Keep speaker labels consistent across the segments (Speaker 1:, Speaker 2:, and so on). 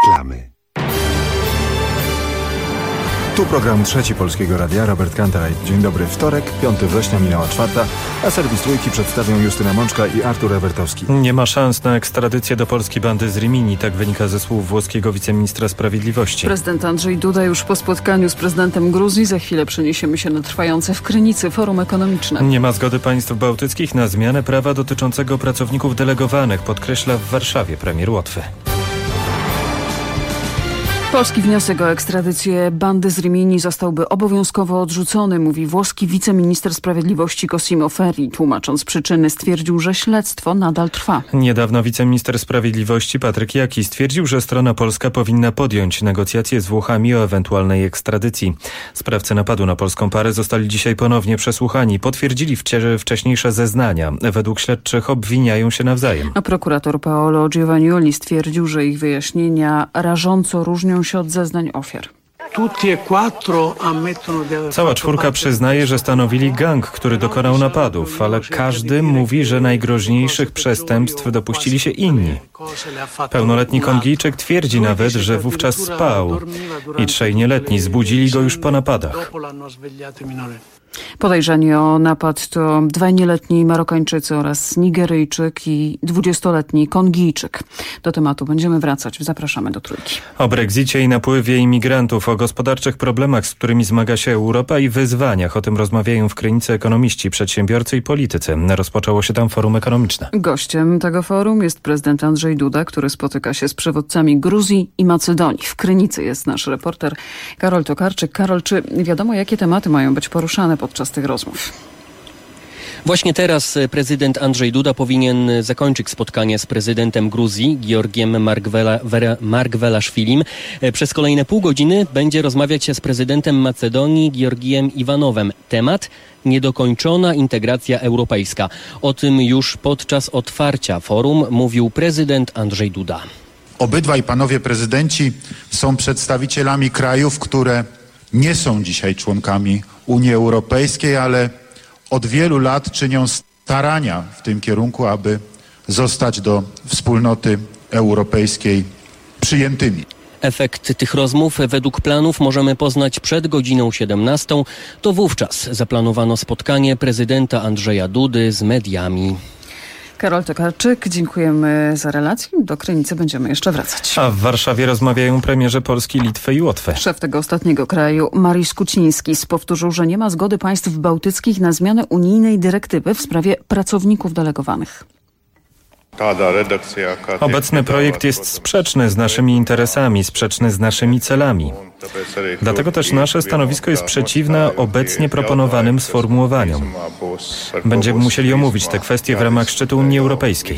Speaker 1: reklamy. Tu program Trzeci Polskiego Radia, Robert Kantaraj. Dzień dobry, wtorek, 5 września, minęła 4, a serwis Trójki przedstawią Justyna Mączka i Artur Ewertowski.
Speaker 2: Nie ma szans na ekstradycję do Polski bandy z Rimini, tak wynika ze słów włoskiego wiceministra sprawiedliwości.
Speaker 3: Prezydent Andrzej Duda już po spotkaniu z prezydentem Gruzji. Za chwilę przeniesiemy się na trwające w Krynicy forum ekonomiczne.
Speaker 2: Nie ma zgody państw bałtyckich na zmianę prawa dotyczącego pracowników delegowanych, podkreśla w Warszawie premier Łotwy.
Speaker 3: Polski wniosek o ekstradycję bandy z Rimini zostałby obowiązkowo odrzucony, mówi włoski wiceminister sprawiedliwości Cosimo Ferri. Tłumacząc przyczyny, stwierdził, że śledztwo nadal trwa.
Speaker 2: Niedawno wiceminister sprawiedliwości Patryk Jaki stwierdził, że strona polska powinna podjąć negocjacje z Włochami o ewentualnej ekstradycji. Sprawcy napadu na polską parę zostali dzisiaj ponownie przesłuchani. Potwierdzili wcześniejsze zeznania. Według śledczych obwiniają się nawzajem.
Speaker 3: A prokurator Paolo Giovannioli stwierdził, że ich wyjaśnienia rażąco różnią się od zeznań ofiar.
Speaker 2: Cała czwórka przyznaje, że stanowili gang, który dokonał napadów, ale każdy mówi, że najgroźniejszych przestępstw dopuścili się inni. Pełnoletni Kongijczyk twierdzi nawet, że wówczas spał i trzej nieletni zbudzili go już po napadach.
Speaker 3: Podejrzani o napad to dwaj nieletni Marokańczycy oraz Nigeryjczyk i 20-letni Kongijczyk. Do tematu będziemy wracać. Zapraszamy do Trójki.
Speaker 2: O Brexicie i napływie imigrantów, o gospodarczych problemach, z którymi zmaga się Europa i wyzwaniach. O tym rozmawiają w Krynicy ekonomiści, przedsiębiorcy i politycy. Rozpoczęło się tam forum ekonomiczne.
Speaker 3: Gościem tego forum jest prezydent Andrzej Duda, który spotyka się z przywódcami Gruzji i Macedonii. W Krynicy jest nasz reporter Karol Tokarczyk. Karol, czy wiadomo, jakie tematy mają być poruszane podczas tych rozmów?
Speaker 4: Właśnie teraz prezydent Andrzej Duda powinien zakończyć spotkanie z prezydentem Gruzji, Giorgiem Margvelaszwilim. Przez kolejne pół godziny będzie rozmawiać się z prezydentem Macedonii, Giorgijem Iwanowem. Temat: niedokończona integracja europejska. O tym już podczas otwarcia forum mówił prezydent Andrzej Duda.
Speaker 5: Obydwaj panowie prezydenci są przedstawicielami krajów, które nie są dzisiaj członkami Unii Europejskiej, ale od wielu lat czynią starania w tym kierunku, aby zostać do wspólnoty europejskiej przyjętymi.
Speaker 4: Efekt tych rozmów według planów możemy poznać przed godziną 17. To wówczas zaplanowano spotkanie prezydenta Andrzeja Dudy z mediami.
Speaker 3: Karol Tokarczyk, dziękujemy za relację. Do Krynicy będziemy jeszcze wracać.
Speaker 2: A w Warszawie rozmawiają premierzy Polski, Litwy i Łotwy.
Speaker 3: Szef tego ostatniego kraju, Mariusz Kuchcińskis, powtórzył, że nie ma zgody państw bałtyckich na zmianę unijnej dyrektywy w sprawie pracowników delegowanych.
Speaker 2: Obecny projekt jest sprzeczny z naszymi interesami, sprzeczny z naszymi celami. Dlatego też nasze stanowisko jest przeciwne obecnie proponowanym sformułowaniom. Będziemy musieli omówić te kwestie w ramach szczytu Unii Europejskiej.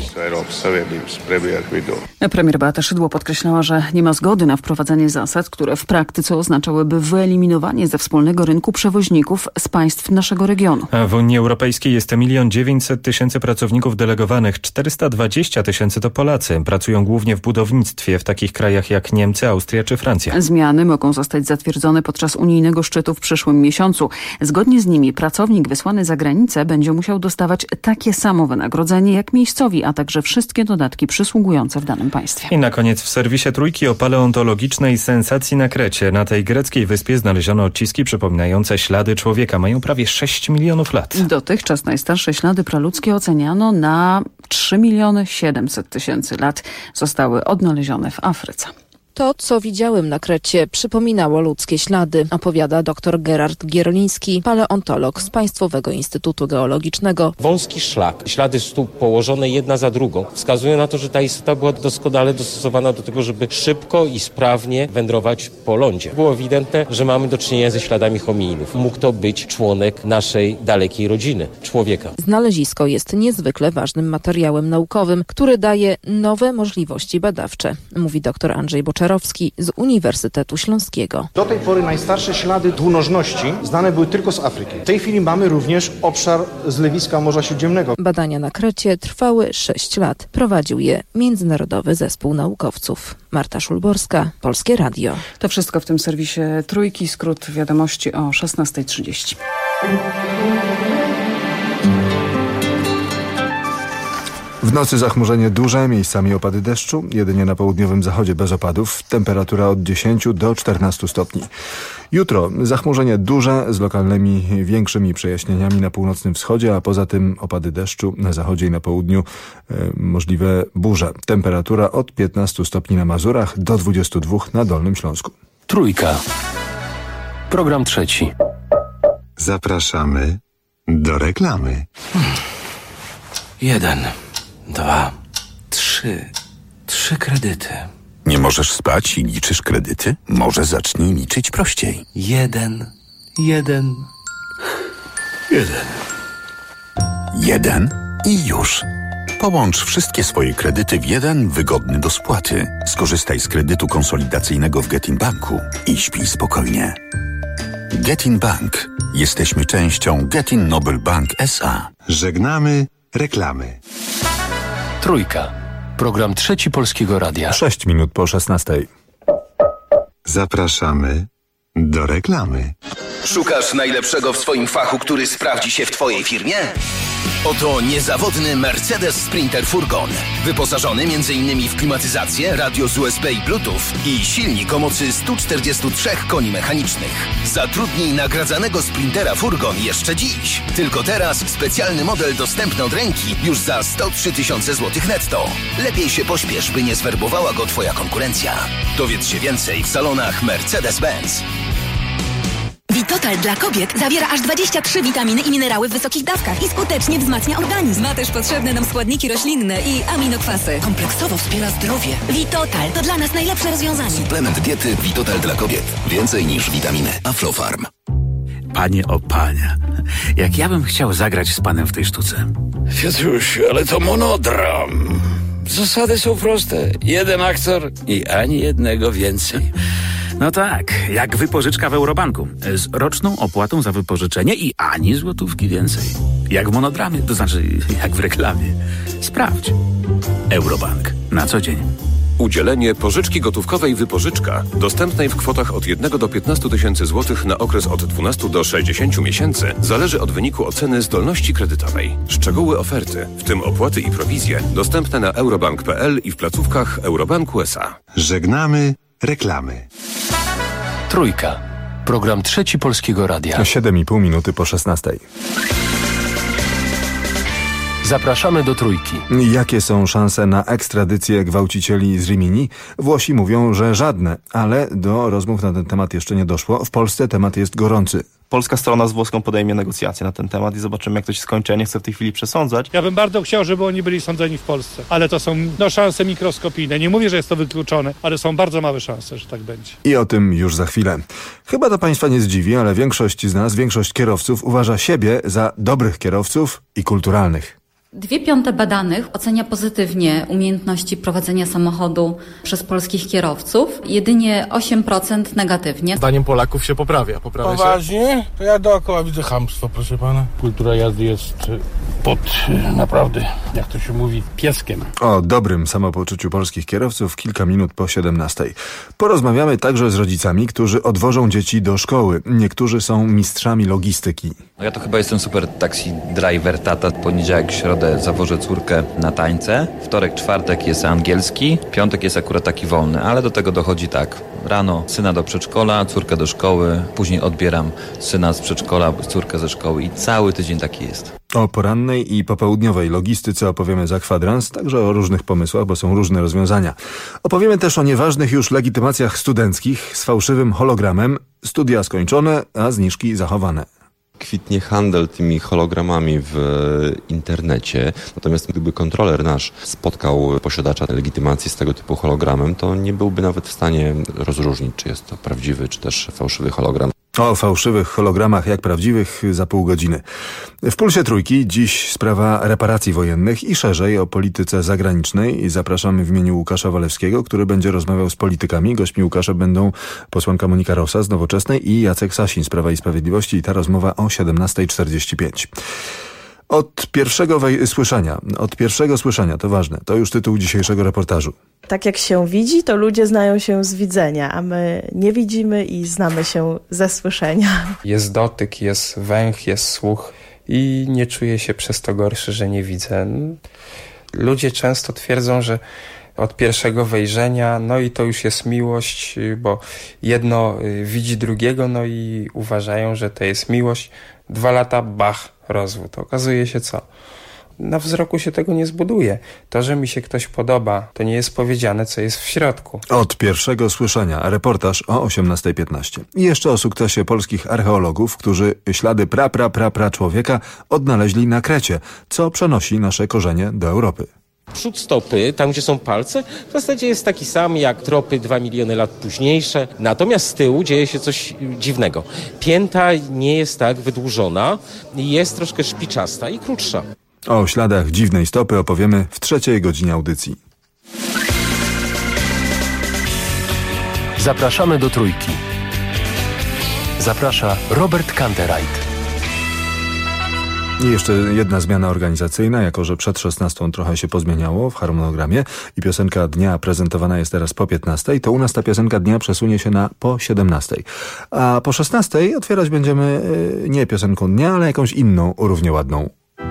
Speaker 3: Premier Beata Szydło podkreślała, że nie ma zgody na wprowadzenie zasad, które w praktyce oznaczałyby wyeliminowanie ze wspólnego rynku przewoźników z państw naszego regionu.
Speaker 2: W Unii Europejskiej jest 1 900 000 pracowników delegowanych, 420 000 to Polacy. Pracują głównie w budownictwie w takich krajach jak Niemcy, Austria czy Francja.
Speaker 3: Zmiany mogą zostać zatwierdzone podczas unijnego szczytu w przyszłym miesiącu. Zgodnie z nimi pracownik wysłany za granicę będzie musiał dostawać takie samo wynagrodzenie jak miejscowi, a także wszystkie dodatki przysługujące w danym państwie.
Speaker 2: I na koniec w serwisie Trójki o paleontologicznej sensacji na Krecie. Na tej greckiej wyspie znaleziono odciski przypominające ślady człowieka. Mają prawie 6 milionów lat.
Speaker 3: Dotychczas najstarsze ślady praludzkie oceniano na 3 700 000 lat. Zostały odnalezione w Afryce.
Speaker 6: To, co widziałem na Krecie, przypominało ludzkie ślady, opowiada dr Gerard Gierliński, paleontolog z Państwowego Instytutu Geologicznego.
Speaker 7: Wąski szlak, ślady stóp położone jedna za drugą wskazują na to, że ta istota była doskonale dostosowana do tego, żeby szybko i sprawnie wędrować po lądzie. Było ewidentne, że mamy do czynienia ze śladami homininów. Mógł to być członek naszej dalekiej rodziny, człowieka.
Speaker 6: Znalezisko jest niezwykle ważnym materiałem naukowym, który daje nowe możliwości badawcze, mówi dr Andrzej Boczerowski z Uniwersytetu Śląskiego.
Speaker 8: Do tej pory najstarsze ślady dwunożności znane były tylko z Afryki. W tej chwili mamy również obszar zlewiska Morza Śródziemnego.
Speaker 6: Badania na Krecie trwały 6 lat. Prowadził je Międzynarodowy Zespół Naukowców. Marta Szulborska, Polskie Radio.
Speaker 3: To wszystko w tym serwisie Trójki. Skrót wiadomości o 16:30.
Speaker 1: W nocy zachmurzenie duże, miejscami opady deszczu, jedynie na południowym zachodzie bez opadów, temperatura od 10 do 14 stopni. Jutro zachmurzenie duże z lokalnymi większymi przejaśnieniami na północnym wschodzie, a poza tym opady deszczu na zachodzie i na południu, możliwe burze. Temperatura od 15 stopni na Mazurach do 22 na Dolnym Śląsku.
Speaker 9: Trójka. Program trzeci.
Speaker 10: Zapraszamy do reklamy.
Speaker 9: 1, 2, 3. 3 kredyty.
Speaker 10: Nie możesz spać i liczysz kredyty? Może zacznij liczyć prościej.
Speaker 9: 1.
Speaker 10: 1 i już. Połącz wszystkie swoje kredyty w jeden wygodny do spłaty. Skorzystaj z kredytu konsolidacyjnego w Getin Banku i śpij spokojnie. Getin Bank. Jesteśmy częścią Getin Nobel Bank S.A.
Speaker 11: Żegnamy reklamy.
Speaker 9: Trójka. Program trzeci Polskiego Radia.
Speaker 1: 6 minut po 16.
Speaker 11: Zapraszamy do reklamy.
Speaker 12: Szukasz najlepszego w swoim fachu, który sprawdzi się w Twojej firmie? Oto niezawodny Mercedes Sprinter Furgon. Wyposażony m.in. w klimatyzację, radio z USB i Bluetooth i silnik o mocy 143 koni mechanicznych. Zatrudnij nagradzanego Sprintera Furgon jeszcze dziś. Tylko teraz specjalny model dostępny od ręki już za 103 000 złotych netto. Lepiej się pośpiesz, by nie zwerbowała go Twoja konkurencja. Dowiedz się więcej w salonach Mercedes-Benz.
Speaker 13: Vitotal dla kobiet zawiera aż 23 witaminy i minerały w wysokich dawkach i skutecznie wzmacnia organizm. Ma też potrzebne nam składniki roślinne i aminokwasy. Kompleksowo wspiera zdrowie. Vitotal to dla nas najlepsze rozwiązanie.
Speaker 12: Suplement diety Vitotal dla kobiet. Więcej niż witaminy. Aflofarm.
Speaker 14: Panie o panie, jak ja bym chciał zagrać z panem w tej sztuce.
Speaker 15: Piotrusiu, ale to monodram. Zasady są proste. Jeden aktor i ani jednego więcej.
Speaker 14: No tak, jak wypożyczka w Eurobanku. Z roczną opłatą za wypożyczenie i ani złotówki więcej. Jak w monodramie, to znaczy jak w reklamie. Sprawdź. Eurobank. Na co dzień.
Speaker 16: Udzielenie pożyczki gotówkowej Wypożyczka, dostępnej w kwotach od 1 do 15 tysięcy złotych na okres od 12 do 60 miesięcy, zależy od wyniku oceny zdolności kredytowej. Szczegóły oferty, w tym opłaty i prowizje, dostępne na eurobank.pl i w placówkach Eurobanku S.A.
Speaker 11: Żegnamy reklamy.
Speaker 9: Trójka. Program trzeci Polskiego Radia.
Speaker 1: 7,5 minuty po 16.
Speaker 9: Zapraszamy do Trójki.
Speaker 1: Jakie są szanse na ekstradycję gwałcicieli z Rimini? Włosi mówią, że żadne, ale do rozmów na ten temat jeszcze nie doszło. W Polsce temat jest gorący.
Speaker 17: Polska strona z włoską podejmie negocjacje na ten temat i zobaczymy, jak to się skończy. Ja nie chcę w tej chwili przesądzać.
Speaker 18: Ja bym bardzo chciał, żeby oni byli sądzeni w Polsce, ale to są szanse mikroskopijne. Nie mówię, że jest to wykluczone, ale są bardzo małe szanse, że tak będzie.
Speaker 1: I o tym już za chwilę. Chyba to Państwa nie zdziwi, ale większość z nas, większość kierowców uważa siebie za dobrych kierowców i kulturalnych.
Speaker 19: 2/5 badanych ocenia pozytywnie umiejętności prowadzenia samochodu przez polskich kierowców, jedynie 8% negatywnie.
Speaker 20: Zdaniem Polaków się poprawia.
Speaker 21: Poważnie? To ja dookoła widzę chamstwo, proszę pana. Kultura jazdy jest pod, naprawdę, jak to się mówi, pieskiem.
Speaker 1: O dobrym samopoczuciu polskich kierowców kilka minut po 17. Porozmawiamy także z rodzicami, którzy odwożą dzieci do szkoły. Niektórzy są mistrzami logistyki.
Speaker 22: Ja to chyba jestem super taxi driver, tata. Poniedziałek, środę zawożę córkę na tańce. Wtorek, czwartek jest angielski. Piątek jest akurat taki wolny, ale do tego dochodzi tak. Rano syna do przedszkola, córkę do szkoły. Później odbieram syna z przedszkola, córkę ze szkoły i cały tydzień taki jest.
Speaker 1: O porannej i popołudniowej logistyce opowiemy za kwadrans, także o różnych pomysłach, bo są różne rozwiązania. Opowiemy też o nieważnych już legitymacjach studenckich z fałszywym hologramem. Studia skończone, a zniżki zachowane.
Speaker 23: Kwitnie handel tymi hologramami w internecie, natomiast gdyby kontroler nasz spotkał posiadacza legitymacji z tego typu hologramem, to nie byłby nawet w stanie rozróżnić, czy jest to prawdziwy, czy też fałszywy hologram.
Speaker 1: O fałszywych hologramach jak prawdziwych za pół godziny. W Pulsie Trójki dziś sprawa reparacji wojennych i szerzej o polityce zagranicznej. Zapraszamy w imieniu Łukasza Walewskiego, który będzie rozmawiał z politykami. Gośćmi Łukasza będą posłanka Monika Rosa z Nowoczesnej i Jacek Sasin z Prawa i Sprawiedliwości. I ta rozmowa o 17:45. Od pierwszego słyszenia, to ważne, to już tytuł dzisiejszego reportażu.
Speaker 24: Tak jak się widzi, to ludzie znają się z widzenia, a my nie widzimy i znamy się ze słyszenia.
Speaker 25: Jest dotyk, jest węch, jest słuch i nie czuję się przez to gorszy, że nie widzę.
Speaker 2: Ludzie często twierdzą, że od pierwszego wejrzenia, no i to już jest miłość, bo jedno widzi drugiego, no i uważają, że to jest miłość. 2 lata, bach, rozwód. Okazuje się co? Na wzroku się tego nie zbuduje. To, że mi się ktoś podoba, to nie jest powiedziane, co jest w środku.
Speaker 1: Od pierwszego słyszenia reportaż o 18:15. I jeszcze o sukcesie polskich archeologów, którzy ślady pra człowieka odnaleźli na Krecie, co przenosi nasze korzenie do Europy.
Speaker 7: Przód stopy, tam gdzie są palce, w zasadzie jest taki sam jak tropy 2 miliony lat późniejsze. Natomiast z tyłu dzieje się coś dziwnego. Pięta nie jest tak wydłużona, jest troszkę szpiczasta i krótsza.
Speaker 1: O śladach dziwnej stopy opowiemy w 3. godzinie audycji.
Speaker 9: Zapraszamy do Trójki. Zaprasza Robert Kantereit.
Speaker 1: I jeszcze jedna zmiana organizacyjna, jako że przed 16 trochę się pozmieniało w harmonogramie i piosenka dnia prezentowana jest teraz po 15, to u nas ta piosenka dnia przesunie się na po 17. A po 16 otwierać będziemy nie piosenką dnia, ale jakąś inną, równie ładną.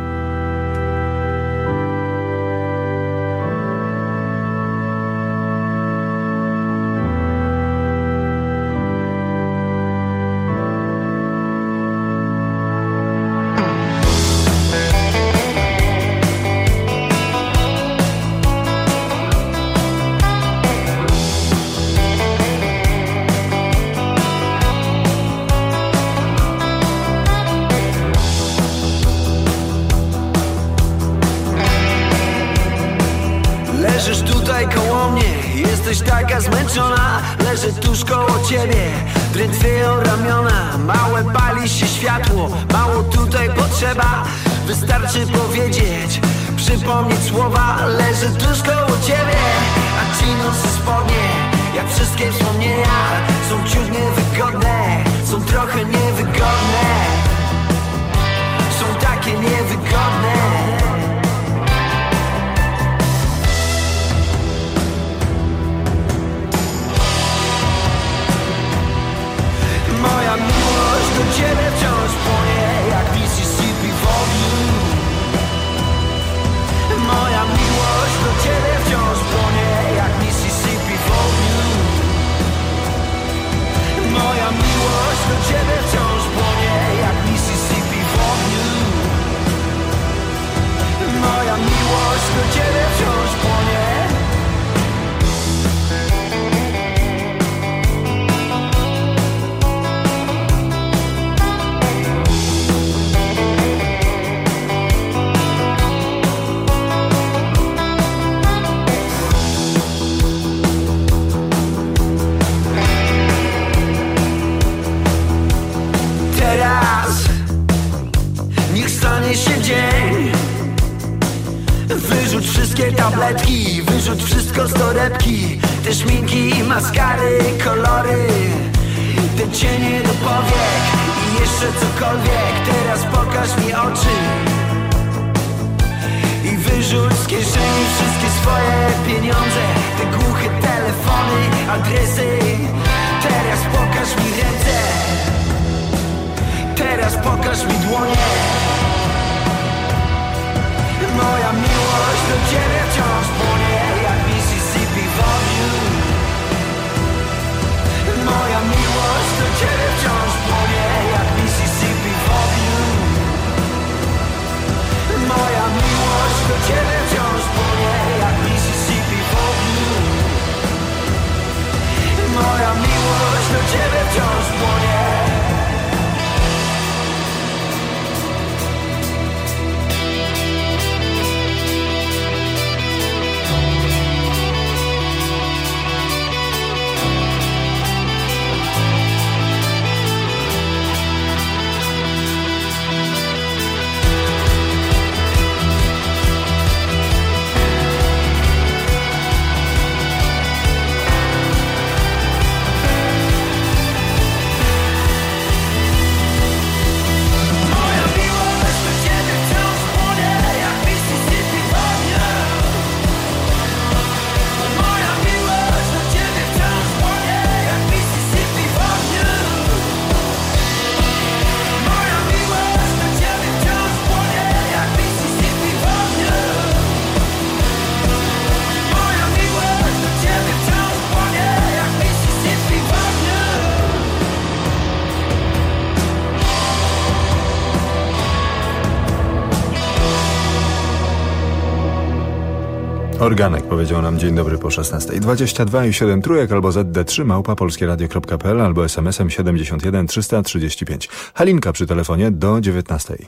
Speaker 4: Leżysz tutaj koło mnie, jesteś taka zmęczona. Leżę tuż koło ciebie, drętwieją ramiona. Małe pali się światło, mało tutaj potrzeba. Wystarczy powiedzieć, przypomnieć słowa. Leżę tuż koło ciebie, a ci nocy spodnie, jak wszystkie wspomnienia, są ciut niewygodne, są trochę niewygodne, są takie niewygodne. Moja miłość do ciebie wciąż płonie jak Mississippi w ogniu. Moja miłość do ciebie wciąż płonie jak Mississippi w ogniu. Moja miłość do ciebie wciąż płonie jak Mississippi w ogniu. Moja miłość do ciebie wciąż płonie. Niech stanie się dzień. Wyrzuć wszystkie tabletki, wyrzuć wszystko z torebki. Te szminki, maskary, kolory, te cienie do powiek i jeszcze cokolwiek. Teraz pokaż mi oczy i wyrzuć z kieszeni wszystkie swoje pieniądze. Te głuche telefony, adresy. Teraz pokaż mi ręce, teraz pokaż mi dłonie. Moja miłość do ciebie wciąż płonie jak Mississippi w ogniu. Moja miłość do ciebie wciąż płonie jak Mississippi w ogniu. Moja miłość do ciebie wciąż płonie jak Mississippi w ogniu. Moja miłość do ciebie wciąż płonie.
Speaker 1: Organek powiedział nam dzień dobry po 16:22 i 7 trójek albo ZD3 @polskieradio.pl albo SMS-em 71 335. Halinka przy telefonie do 19:00.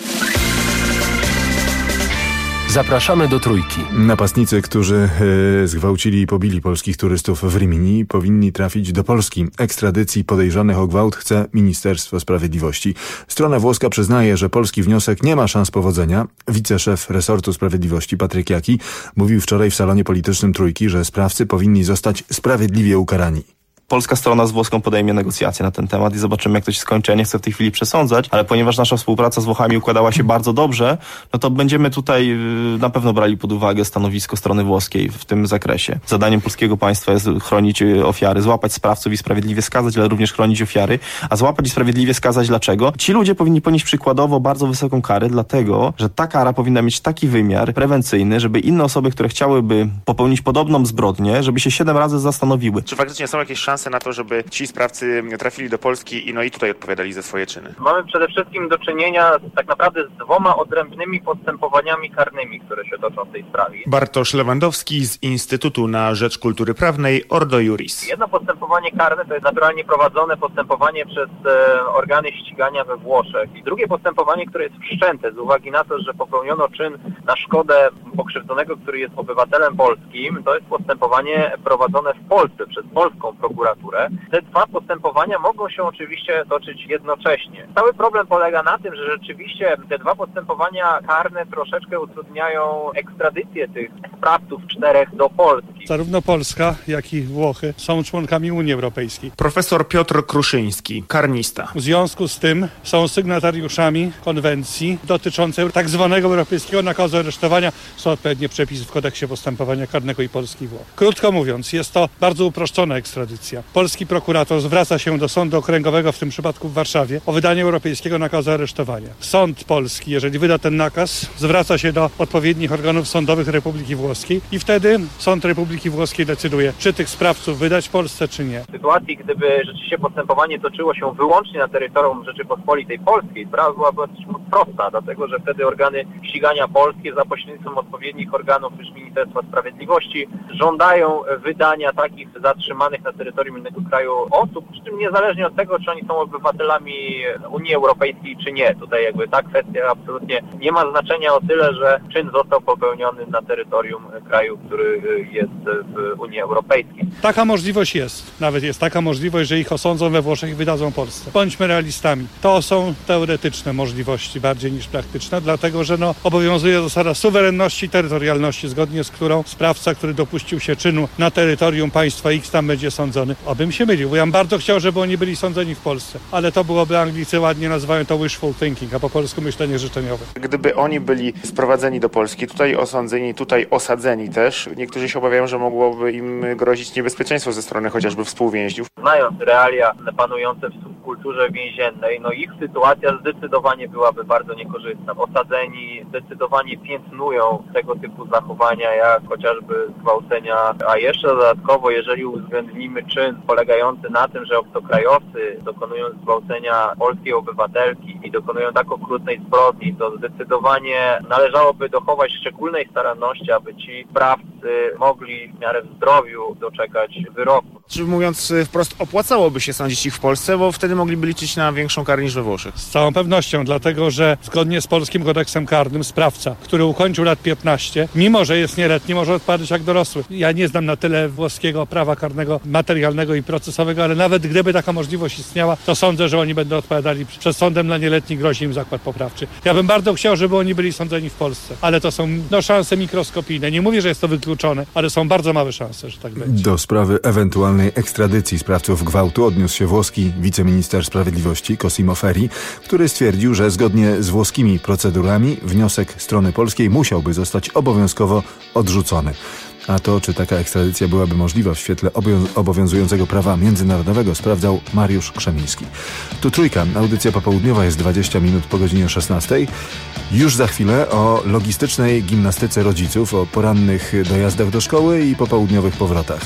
Speaker 9: Zapraszamy do Trójki.
Speaker 1: Napastnicy, którzy zgwałcili i pobili polskich turystów w Rimini, powinni trafić do Polski. Ekstradycji podejrzanych o gwałt chce Ministerstwo Sprawiedliwości. Strona włoska przyznaje, że polski wniosek nie ma szans powodzenia. Wiceszef resortu sprawiedliwości Patryk Jaki mówił wczoraj w salonie politycznym Trójki, że sprawcy powinni zostać sprawiedliwie ukarani.
Speaker 17: Polska strona z włoską podejmie negocjacje na ten temat i zobaczymy, jak to się skończy. Ja nie chcę w tej chwili przesądzać, ale ponieważ nasza współpraca z Włochami układała się bardzo dobrze, no to będziemy tutaj na pewno brali pod uwagę stanowisko strony włoskiej w tym zakresie. Zadaniem polskiego państwa jest chronić ofiary, złapać sprawców i sprawiedliwie skazać, ale również chronić ofiary. A złapać i sprawiedliwie skazać dlaczego? Ci ludzie powinni ponieść przykładowo bardzo wysoką karę, dlatego, że ta kara powinna mieć taki wymiar prewencyjny, żeby inne osoby, które chciałyby popełnić podobną zbrodnię, żeby się 7 razy zastanowiły.
Speaker 5: Czy faktycznie są jakieś szanse na to, żeby ci sprawcy trafili do Polski i tutaj odpowiadali za swoje czyny?
Speaker 6: Mamy przede wszystkim do czynienia tak naprawdę z 2 odrębnymi postępowaniami karnymi, które się toczą w tej sprawie.
Speaker 5: Bartosz Lewandowski z Instytutu na Rzecz Kultury Prawnej Ordo Iuris.
Speaker 6: Jedno postępowanie karne to jest naturalnie prowadzone postępowanie przez organy ścigania we Włoszech. I drugie postępowanie, które jest wszczęte z uwagi na to, że popełniono czyn na szkodę pokrzywdzonego, który jest obywatelem polskim, to jest postępowanie prowadzone w Polsce przez polską prokuraturę. Te 2 postępowania mogą się oczywiście toczyć jednocześnie. Cały problem polega na tym, że rzeczywiście te 2 postępowania karne troszeczkę utrudniają ekstradycję tych sprawców 4 do Polski.
Speaker 18: Zarówno Polska, jak i Włochy są członkami Unii Europejskiej.
Speaker 5: Profesor Piotr Kruszyński, karnista.
Speaker 18: W związku z tym są sygnatariuszami konwencji dotyczącej tak zwanego europejskiego nakazu aresztowania. Są odpowiednie przepisy w kodeksie postępowania karnego i Polski i Włoch. Krótko mówiąc, jest to bardzo uproszczona ekstradycja. Polski prokurator zwraca się do sądu okręgowego, w tym przypadku w Warszawie, o wydanie europejskiego nakazu aresztowania. Sąd polski, jeżeli wyda ten nakaz, zwraca się do odpowiednich organów sądowych Republiki Włoskiej i wtedy Sąd Republiki Włoskiej decyduje, czy tych sprawców wydać Polsce, czy nie.
Speaker 6: W sytuacji, gdyby rzeczywiście postępowanie toczyło się wyłącznie na terytorium Rzeczypospolitej Polskiej, sprawa byłaby dosyć prosta, dlatego że wtedy organy ścigania polskie za pośrednictwem odpowiednich organów już Ministerstwa Sprawiedliwości żądają wydania takich zatrzymanych na terytorium innego kraju osób, przy czym niezależnie od tego, czy oni są obywatelami Unii Europejskiej, czy nie. Tutaj ta kwestia absolutnie nie ma znaczenia o tyle, że czyn został popełniony na terytorium kraju, który jest w Unii Europejskiej.
Speaker 18: Taka możliwość jest. Nawet jest taka możliwość, że ich osądzą we Włoszech i wydadzą Polsce. Bądźmy realistami. To są teoretyczne możliwości bardziej niż praktyczne, dlatego że obowiązuje zasada suwerenności i terytorialności, zgodnie z którą sprawca, który dopuścił się czynu na terytorium państwa X, tam będzie sądzony. Obym się mylił, bo ja bym bardzo chciał, żeby oni byli sądzeni w Polsce. Ale to byłoby, Anglicy ładnie nazywają to wishful thinking, a po polsku myślenie życzeniowe.
Speaker 5: Gdyby oni byli sprowadzeni do Polski, tutaj osądzeni, tutaj osadzeni też, niektórzy się obawiają, że mogłoby im grozić niebezpieczeństwo ze strony chociażby współwięźniów.
Speaker 6: Znając realia panujące w subkulturze więziennej, ich sytuacja zdecydowanie byłaby bardzo niekorzystna. Osadzeni zdecydowanie piętnują tego typu zachowania, jak chociażby zgwałcenia, a jeszcze dodatkowo, jeżeli uwzględnimy czyn polegający na tym, że obcokrajowcy dokonują zgwałcenia polskiej obywatelki i dokonują tak okrutnej zbrodni, to zdecydowanie należałoby dochować szczególnej staranności, aby ci sprawcy mogli w miarę w zdrowiu doczekać wyroku.
Speaker 5: Czy mówiąc wprost, opłacałoby się sądzić ich w Polsce, bo wtedy mogliby liczyć na większą karę niż we Włoszech?
Speaker 18: Z całą pewnością, dlatego że zgodnie z polskim kodeksem karnym sprawca, który ukończył lat 15, mimo że jest nieletni, może odpadać jak dorosły. Ja nie znam na tyle włoskiego prawa karnego, materialnego i procesowego, ale nawet gdyby taka możliwość istniała, to sądzę, że oni będą odpowiadali przed sądem dla nieletnich, grozi im zakład poprawczy. Ja bym bardzo chciał, żeby oni byli sądzeni w Polsce, ale to są szanse mikroskopijne. Nie mówię, że jest to wykluczone, ale są bardzo małe szanse, że tak będzie.
Speaker 1: Do sprawy ewentualnej ekstradycji sprawców gwałtu odniósł się włoski wiceminister sprawiedliwości Cosimo Ferri, który stwierdził, że zgodnie z włoskimi procedurami wniosek strony polskiej musiałby zostać obowiązkowo odrzucony. A to, czy taka ekstradycja byłaby możliwa w świetle obowiązującego prawa międzynarodowego, sprawdzał Mariusz Krzemiński. Tu Trójka. Audycja popołudniowa jest 20 minut po godzinie 16. Już za chwilę o logistycznej gimnastyce rodziców, o porannych dojazdach do szkoły i popołudniowych powrotach.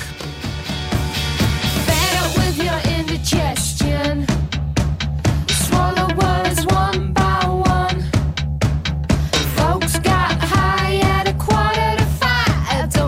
Speaker 8: Folks got high at 4:45.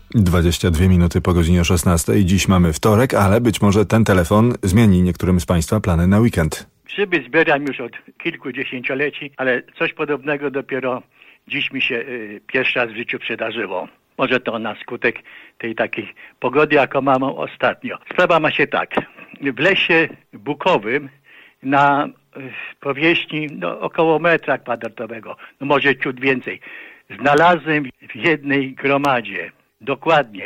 Speaker 1: 22 minuty po godzinie 16. Dziś mamy wtorek, ale być może ten telefon zmieni niektórym z Państwa plany na weekend.
Speaker 3: Grzyby zbieram już od kilku dziesięcioleci, ale coś podobnego dopiero dziś mi się pierwszy raz w życiu przydarzyło. Może to na skutek tej takiej pogody, jaką mam ostatnio. Sprawa ma się tak. W lesie bukowym na powierzchni około metra kwadratowego, może ciut więcej, znalazłem w jednej gromadzie dokładnie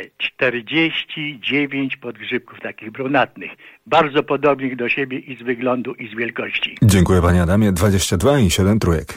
Speaker 3: 49 podgrzybków takich brunatnych, bardzo podobnych do siebie i z wyglądu, i z wielkości.
Speaker 1: Dziękuję panie Adamie. 22 i 7 trójek.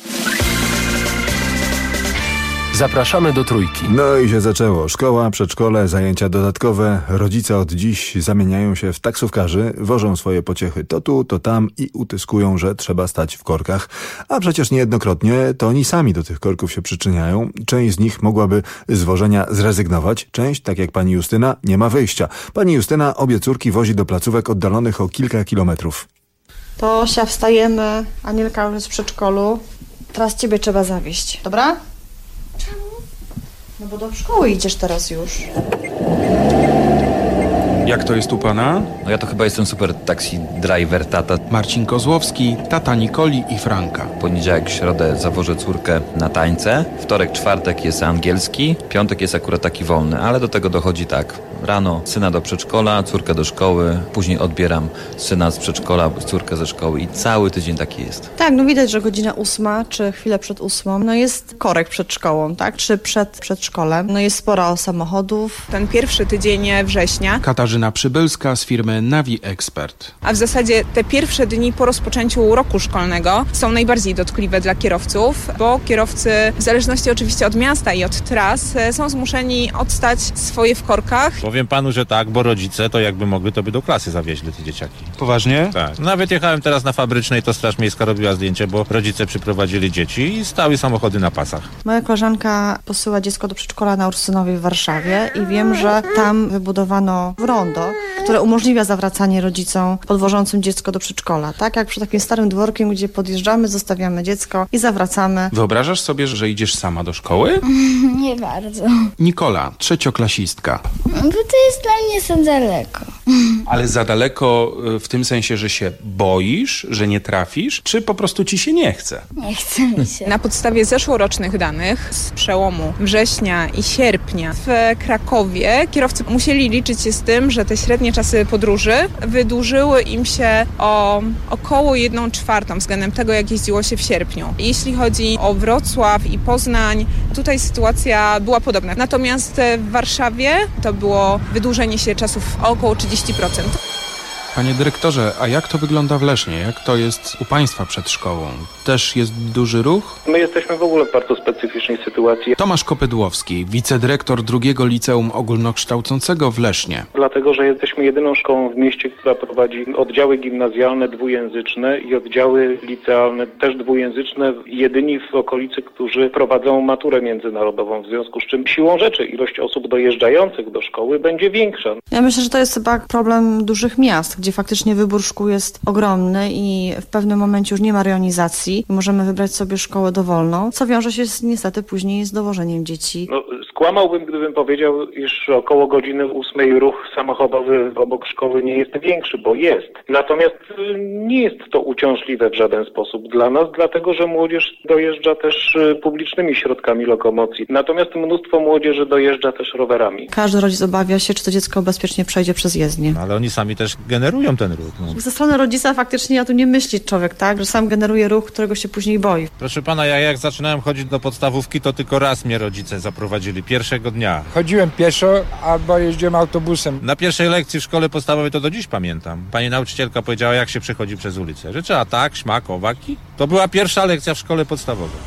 Speaker 9: Zapraszamy do Trójki.
Speaker 1: No i się zaczęło. Szkoła, przedszkole, zajęcia dodatkowe. Rodzice od dziś zamieniają się w taksówkarzy, wożą swoje pociechy to tu, to tam i utyskują, że trzeba stać w korkach. A przecież niejednokrotnie to oni sami do tych korków się przyczyniają. Część z nich mogłaby z wożenia zrezygnować. Część, tak jak pani Justyna, nie ma wyjścia. Pani Justyna obie córki wozi do placówek oddalonych o kilka kilometrów.
Speaker 8: Tosia, wstajemy. Anielka już jest w przedszkolu. Teraz ciebie trzeba zawieźć, dobra? Czemu? No bo do szkoły idziesz teraz już.
Speaker 10: Jak to jest u pana?
Speaker 22: No ja to chyba jestem super taxi driver, tata.
Speaker 10: Marcin Kozłowski, tata Nikoli i Franka.
Speaker 22: Poniedziałek, środę zawożę córkę na tańce. Wtorek, czwartek jest angielski. Piątek jest akurat taki wolny, ale do tego dochodzi tak. Rano syna do przedszkola, córkę do szkoły. Później odbieram syna z przedszkola, córkę ze szkoły i cały tydzień taki jest.
Speaker 8: Tak, no widać, że godzina 8, czy chwilę przed 8, no jest korek przed szkołą, tak? Czy przed przedszkolem. No jest sporo samochodów.
Speaker 20: Ten pierwszy tydzień września.
Speaker 10: Katarzyna Przybylska z firmy Navi Expert.
Speaker 20: A w zasadzie te pierwsze dni po rozpoczęciu roku szkolnego są najbardziej dotkliwe dla kierowców, bo kierowcy, w zależności oczywiście od miasta i od tras, są zmuszeni odstać swoje w korkach.
Speaker 25: Powiem panu, że tak, bo rodzice to jakby mogli, to by do klasy zawieźli te dzieciaki.
Speaker 10: Poważnie?
Speaker 25: Tak. Nawet jechałem teraz na Fabrycznej, to Straż Miejska robiła zdjęcie, bo rodzice przyprowadzili dzieci i stały samochody na pasach.
Speaker 8: Moja koleżanka posyła dziecko do przedszkola na Ursynowie w Warszawie i wiem, że tam wybudowano rondo, które umożliwia zawracanie rodzicom podwożącym dziecko do przedszkola. Tak jak przy takim starym dworkiem, gdzie podjeżdżamy, zostawiamy dziecko i zawracamy.
Speaker 10: Wyobrażasz sobie, że idziesz sama do szkoły?
Speaker 26: Nie bardzo.
Speaker 10: Nikola, trzecioklasistka.
Speaker 26: Bo to jest dla mnie za daleko.
Speaker 10: Ale za daleko w tym sensie, że się boisz, że nie trafisz, czy po prostu ci się nie chce?
Speaker 26: Nie chce mi się.
Speaker 20: Na podstawie zeszłorocznych danych z przełomu września i sierpnia w Krakowie kierowcy musieli liczyć się z tym, że te średnie czasy podróży wydłużyły im się o około 1/4 względem tego, jak jeździło się w sierpniu. Jeśli chodzi o Wrocław i Poznań, tutaj sytuacja była podobna. Natomiast w Warszawie to było wydłużenie się czasów o około 30%.
Speaker 10: Panie dyrektorze, a jak to wygląda w Lesznie? Jak to jest u państwa przed szkołą? Też jest duży ruch?
Speaker 27: My jesteśmy w ogóle w bardzo specyficznej sytuacji.
Speaker 10: Tomasz Kopydłowski, wicedyrektor drugiego liceum ogólnokształcącego w Lesznie.
Speaker 27: Dlatego, że jesteśmy jedyną szkołą w mieście, która prowadzi oddziały gimnazjalne dwujęzyczne i oddziały licealne też dwujęzyczne. Jedyni w okolicy, którzy prowadzą maturę międzynarodową, w związku z czym siłą rzeczy ilość osób dojeżdżających do szkoły będzie większa.
Speaker 24: Ja myślę, że to jest chyba problem dużych miast, gdzie faktycznie wybór szkół jest ogromny i w pewnym momencie już nie ma rejonizacji. Możemy wybrać sobie szkołę dowolną, co wiąże się niestety później z dowożeniem dzieci.
Speaker 27: No, skłamałbym, gdybym powiedział, iż około godziny 8 ruch samochodowy obok szkoły nie jest większy, bo jest. Natomiast nie jest to uciążliwe w żaden sposób dla nas, dlatego że młodzież dojeżdża też publicznymi środkami lokomocji. Natomiast mnóstwo młodzieży dojeżdża też rowerami.
Speaker 24: Każdy rodzic obawia się, czy to dziecko bezpiecznie przejdzie przez jezdnię.
Speaker 25: Ale oni sami też generują ten ruch. No.
Speaker 24: Ze strony rodzica faktycznie o tu nie myśli człowiek, tak? Że sam generuje ruch, którego się później boi.
Speaker 25: Proszę pana, ja jak zaczynałem chodzić do podstawówki, to tylko raz mnie rodzice zaprowadzili, pierwszego dnia.
Speaker 28: Chodziłem pieszo albo jeździłem autobusem.
Speaker 25: Na pierwszej lekcji w szkole podstawowej to do dziś pamiętam. Pani nauczycielka powiedziała, jak się przechodzi przez ulicę. Że trzeba tak, śmak, owaki. To była pierwsza lekcja w szkole podstawowej.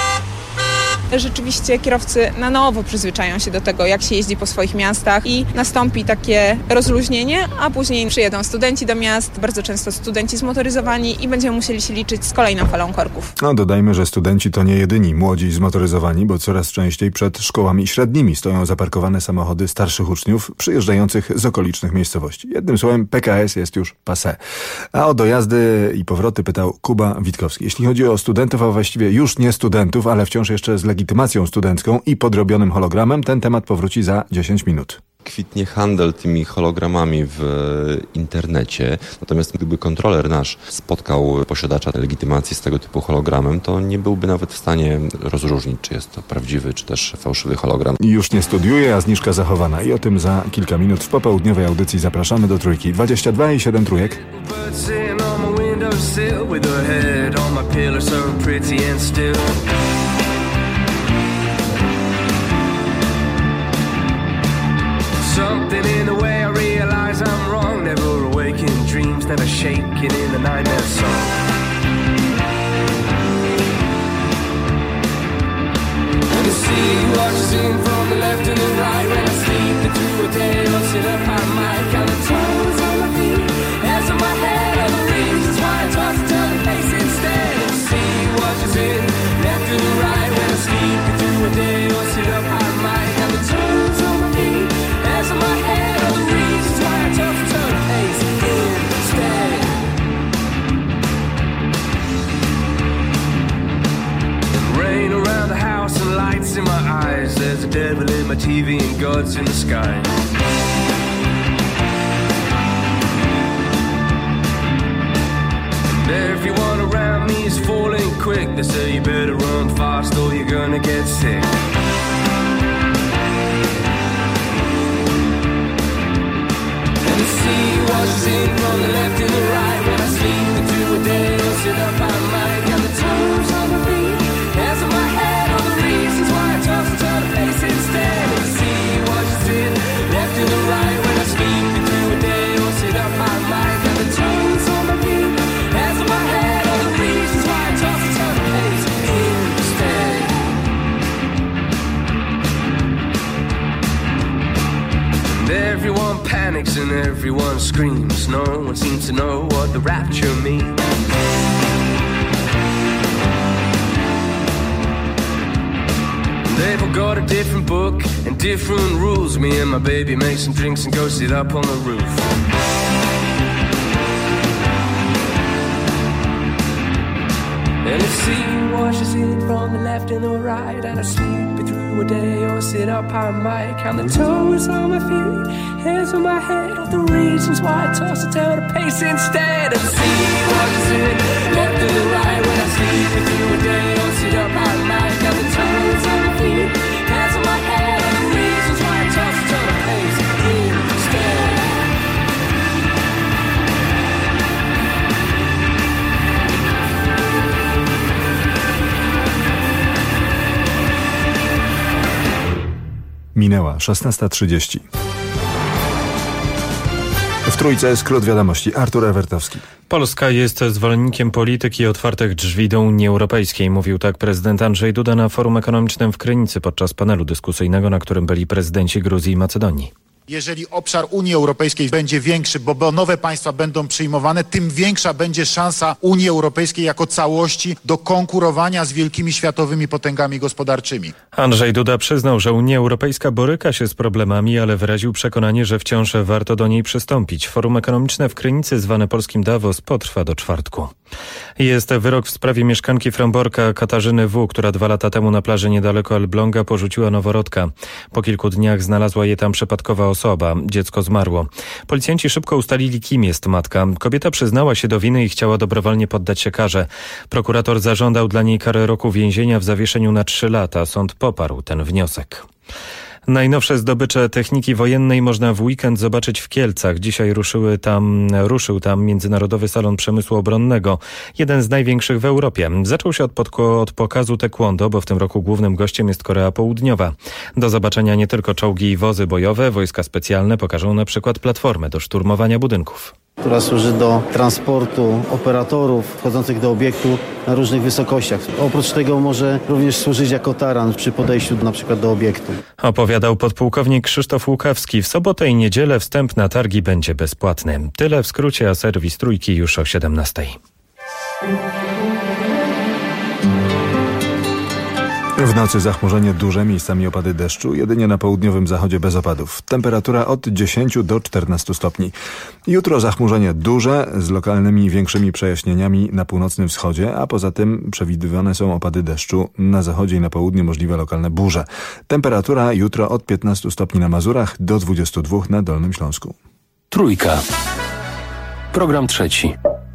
Speaker 20: Rzeczywiście kierowcy na nowo przyzwyczają się do tego, jak się jeździ po swoich miastach i nastąpi takie rozluźnienie, a później przyjedą studenci do miast, bardzo często studenci zmotoryzowani i będziemy musieli się liczyć z kolejną falą korków.
Speaker 1: No dodajmy, że studenci to nie jedyni młodzi zmotoryzowani, bo coraz częściej przed szkołami średnimi stoją zaparkowane samochody starszych uczniów przyjeżdżających z okolicznych miejscowości. Jednym słowem PKS jest już passé. A o dojazdy i powroty pytał Kuba Witkowski. Jeśli chodzi o studentów, a właściwie już nie studentów, ale wciąż jeszcze z legitymacją studencką i podrobionym hologramem. Ten temat powróci za 10 minut.
Speaker 23: Kwitnie handel tymi hologramami w internecie, natomiast gdyby kontroler nasz spotkał posiadacza legitymacji z tego typu hologramem, to nie byłby nawet w stanie rozróżnić, czy jest to prawdziwy, czy też fałszywy hologram.
Speaker 1: Już nie studiuje, a zniżka zachowana. I o tym za kilka minut w popołudniowej audycji. Zapraszamy do Trójki. 22 i 7 trójek.
Speaker 4: Something in the way I realize I'm wrong. Never awakening dreams, never shaking in the nightmare song. And the sea watches in from the left and the right. When I sleep through a day, I'll sit up on my count the toes on my feet, hands on my head, all the reasons why I toss and turn the face instead. And the sea watches in left and the right. When I sleep through a day, I'll sit up on my count the toes on my feet, hands on my head, all the reasons why I toss and turn the face instead. Rain around the house and lights in my eyes. There's a devil in my TV and God's in the sky. And everyone around me is falling quick. They say you better run fast or you're gonna get sick. And the sea washes in from the left and the right. When I sleep through a day, I'll sit up on my count the toes on my feet, hands on my head, all the reasons why I toss and turn the face instead. And the sea washes in left and the right. When I sleep through a day, I'll sit up on my count the toes on my feet, hands on my head, all the reasons why I toss and turn the face instead. And everyone panics and everyone screams. No one seems to know what the rapture means. They've all got a different book and different rules. Me and my baby make some drinks and go sit up on the roof. And the sea washes in from the left and the right. And I sleep through a day or sit up on my count the toes on my feet, hands on my head, all the reasons why I toss and turn the pace instead. And the sea washes in left and the right. When I sleep through a day or sit up on my count the toes on my feet, hands on my head, all the reasons why I toss and turn the pace instead.
Speaker 1: Minęła 16:30. W Trójce skrót wiadomości. Artur Ewertowski.
Speaker 11: Polska jest zwolennikiem polityki otwartych drzwi do Unii Europejskiej. Mówił tak prezydent Andrzej Duda na forum ekonomicznym w Krynicy podczas panelu dyskusyjnego, na którym byli prezydenci Gruzji i Macedonii.
Speaker 12: Jeżeli obszar Unii Europejskiej będzie większy, bo nowe państwa będą przyjmowane, tym większa będzie szansa Unii Europejskiej jako całości do konkurowania z wielkimi światowymi potęgami gospodarczymi.
Speaker 11: Andrzej Duda przyznał, że Unia Europejska boryka się z problemami, ale wyraził przekonanie, że wciąż warto do niej przystąpić. Forum ekonomiczne w Krynicy, zwane polskim Davos, potrwa do czwartku. Jest wyrok w sprawie mieszkanki Fromborka Katarzyny W., która 2 lata temu na plaży niedaleko Elbląga porzuciła noworodka. Po kilku dniach znalazła je tam przypadkowa osoba. Dziecko zmarło. Policjanci szybko ustalili, kim jest matka. Kobieta przyznała się do winy i chciała dobrowolnie poddać się karze. Prokurator zażądał dla niej karę roku więzienia w zawieszeniu na 3 lata. Sąd poparł ten wniosek. Najnowsze zdobycze techniki wojennej można w weekend zobaczyć w Kielcach. Dzisiaj ruszył tam Międzynarodowy Salon Przemysłu Obronnego, jeden z największych w Europie. Zaczął się od pokazu taekwondo, bo w tym roku głównym gościem jest Korea Południowa. Do zobaczenia nie tylko czołgi i wozy bojowe, wojska specjalne pokażą na przykład platformę do szturmowania budynków,
Speaker 13: która służy do transportu operatorów wchodzących do obiektu na różnych wysokościach. Oprócz tego może również służyć jako taran przy podejściu na przykład do obiektu.
Speaker 11: Opowiadał podpułkownik Krzysztof Łukawski. W sobotę i niedzielę wstęp na targi będzie bezpłatny. Tyle w skrócie, a serwis Trójki już o 17:00.
Speaker 1: W nocy zachmurzenie duże, miejscami opady deszczu, jedynie na południowym zachodzie bez opadów. Temperatura od 10 do 14 stopni. Jutro zachmurzenie duże, z lokalnymi większymi przejaśnieniami na północnym wschodzie, a poza tym przewidywane są opady deszczu na zachodzie i na południu, możliwe lokalne burze. Temperatura jutro od 15 stopni na Mazurach do 22 na Dolnym Śląsku.
Speaker 9: Trójka. Program trzeci.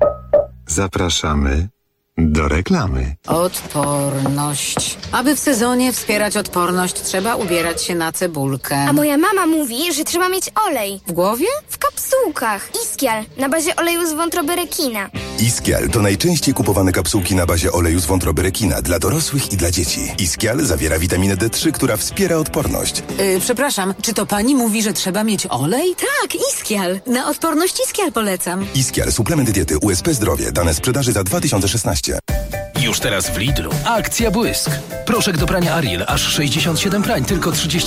Speaker 2: Zapraszamy do reklamy.
Speaker 7: Odporność. Aby w sezonie wspierać odporność, trzeba ubierać się na cebulkę.
Speaker 26: A moja mama mówi, że trzeba mieć olej.
Speaker 7: W głowie?
Speaker 26: W kapsułkach. Iskial, na bazie oleju z wątroby rekina.
Speaker 14: Iskial to najczęściej kupowane kapsułki na bazie oleju z wątroby rekina dla dorosłych i dla dzieci. Iskial zawiera witaminę D3, która wspiera odporność.
Speaker 7: Przepraszam, czy to pani mówi, że trzeba mieć olej? Tak, Iskial. Na odporność Iskial polecam.
Speaker 14: Iskial, suplement diety USP Zdrowie. Dane sprzedaży za 2016.
Speaker 9: Już teraz w Lidlu. Akcja Błysk. Proszek do prania Ariel aż 67 prań, tylko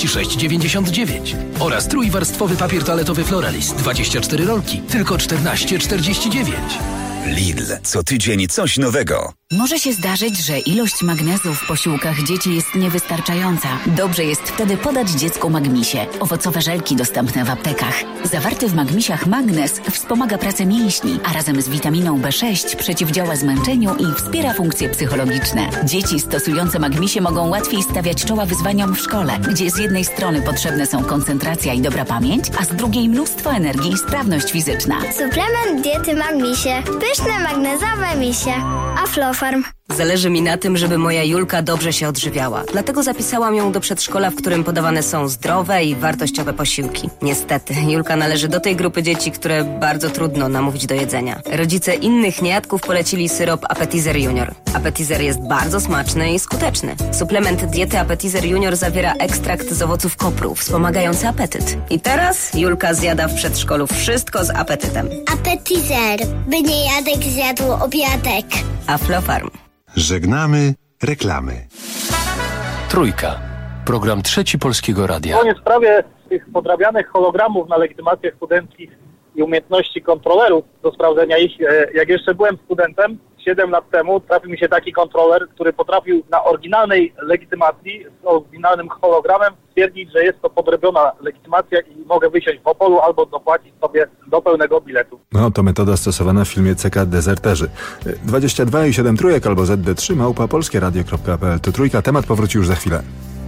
Speaker 9: 36,99. Oraz trójwarstwowy papier toaletowy Floralist. 24 rolki, tylko 14,49.
Speaker 15: Lidl. Co tydzień coś nowego.
Speaker 16: Może się zdarzyć, że ilość magnezu w posiłkach dzieci jest niewystarczająca. Dobrze jest wtedy podać dziecku Magmisie. Owocowe żelki dostępne w aptekach. Zawarty w Magmisiach magnez wspomaga pracę mięśni, a razem z witaminą B6 przeciwdziała zmęczeniu i wspiera funkcje psychologiczne. Dzieci stosujące Magmisie mogą łatwiej stawiać czoła wyzwaniom w szkole, gdzie z jednej strony potrzebne są koncentracja i dobra pamięć, a z drugiej mnóstwo energii i sprawność fizyczna.
Speaker 26: Suplement diety Magmisie. Pyszne magnezowe misie. Aflofarm.
Speaker 17: Zależy mi na tym, żeby moja Julka dobrze się odżywiała. Dlatego zapisałam ją do przedszkola, w którym podawane są zdrowe i wartościowe posiłki. Niestety, Julka należy do tej grupy dzieci, które bardzo trudno namówić do jedzenia. Rodzice innych niejadków polecili syrop Appetizer Junior. Appetizer jest bardzo smaczny i skuteczny. Suplement diety Appetizer Junior zawiera ekstrakt z owoców kopru, wspomagający apetyt. I teraz Julka zjada w przedszkolu wszystko z apetytem.
Speaker 26: Appetizer, by niejadek zjadł obiadek.
Speaker 17: Aflofarm.
Speaker 2: Żegnamy reklamy.
Speaker 9: Trójka. Program trzeci Polskiego Radia.
Speaker 27: W sprawie tych podrabianych hologramów na legitymacjach studenckich i umiejętności kontrolerów do sprawdzenia ich, jak jeszcze byłem studentem 7 lat temu, trafił mi się taki kontroler, który potrafił na oryginalnej legitymacji z oryginalnym hologramem stwierdzić, że jest to podrobiona legitymacja i mogę wysiąść w Opolu albo dopłacić sobie do pełnego biletu.
Speaker 1: No to metoda stosowana w filmie CK Dezerterzy. 22 i 7 trójek albo ZD3 @polskieradio.pl. To Trójka, temat powróci już za chwilę.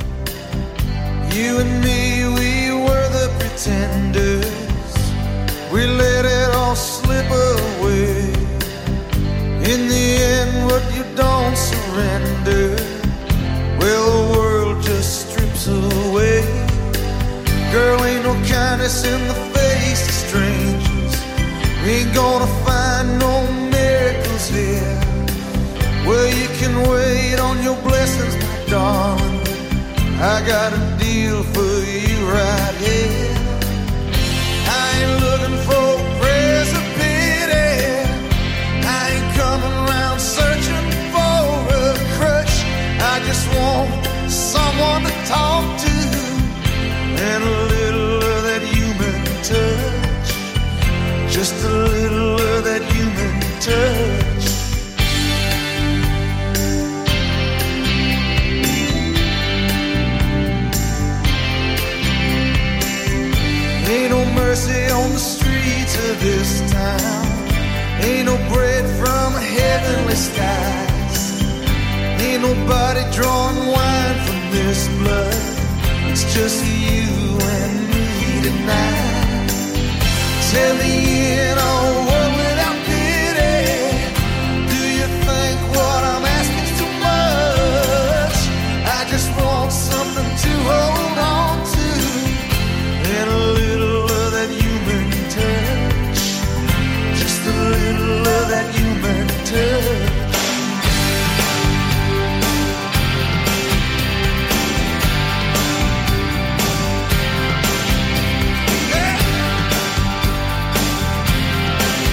Speaker 19: You and me, we were the pretenders. We let it all slip away. In the end, what you don't surrender, well, the world just strips away. Girl, ain't no kindness in the face of strangers. We ain't gonna find no miracles here. Well, you can wait on your blessings, my darling. I got a deal for you right here. I ain't looking for prayers of pity. I ain't coming around searching for a crutch. I just want someone to talk to and a little of that human touch. Just a little of that human touch. Ain't no mercy on the streets of this town. Ain't no bread from heavenly skies. Ain't nobody drawing wine from this blood. It's just you and me tonight. Tell me in a world without pity, do you think what I'm asking too much? I just want something to hold on to and a little of that human touch. Just a little of that human touch. Yeah.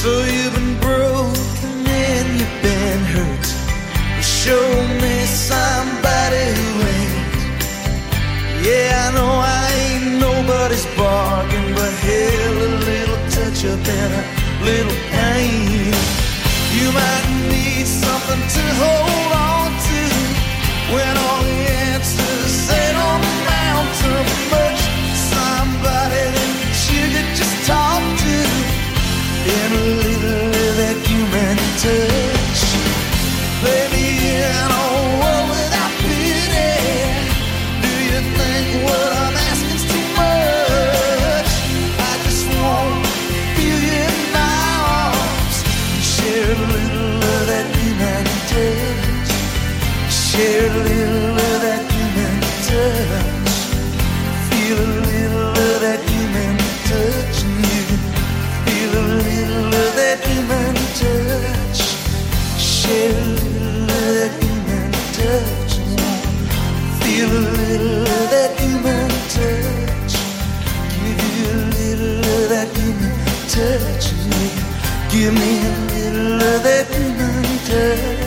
Speaker 19: So you've been broken and you've been hurt. Show me somebody who ain't. Yeah, I know I ain't nobody's bargain, but hell, a little touch up and a little pain. You might need something to hold on to when all the answers say don't amount to much. Somebody that you could just talk to and a little of that human touch. Baby, in a world without pity, do you think what I'm asking is too much? I just want to feel you in my arms, share a little of that human touch, share a little of that human touch, feel a little of that human touch, and you feel a little of that human touch, share a little of that human touch, feel a little of that human touch, give you a little of that human touch, give me a little of that human touch.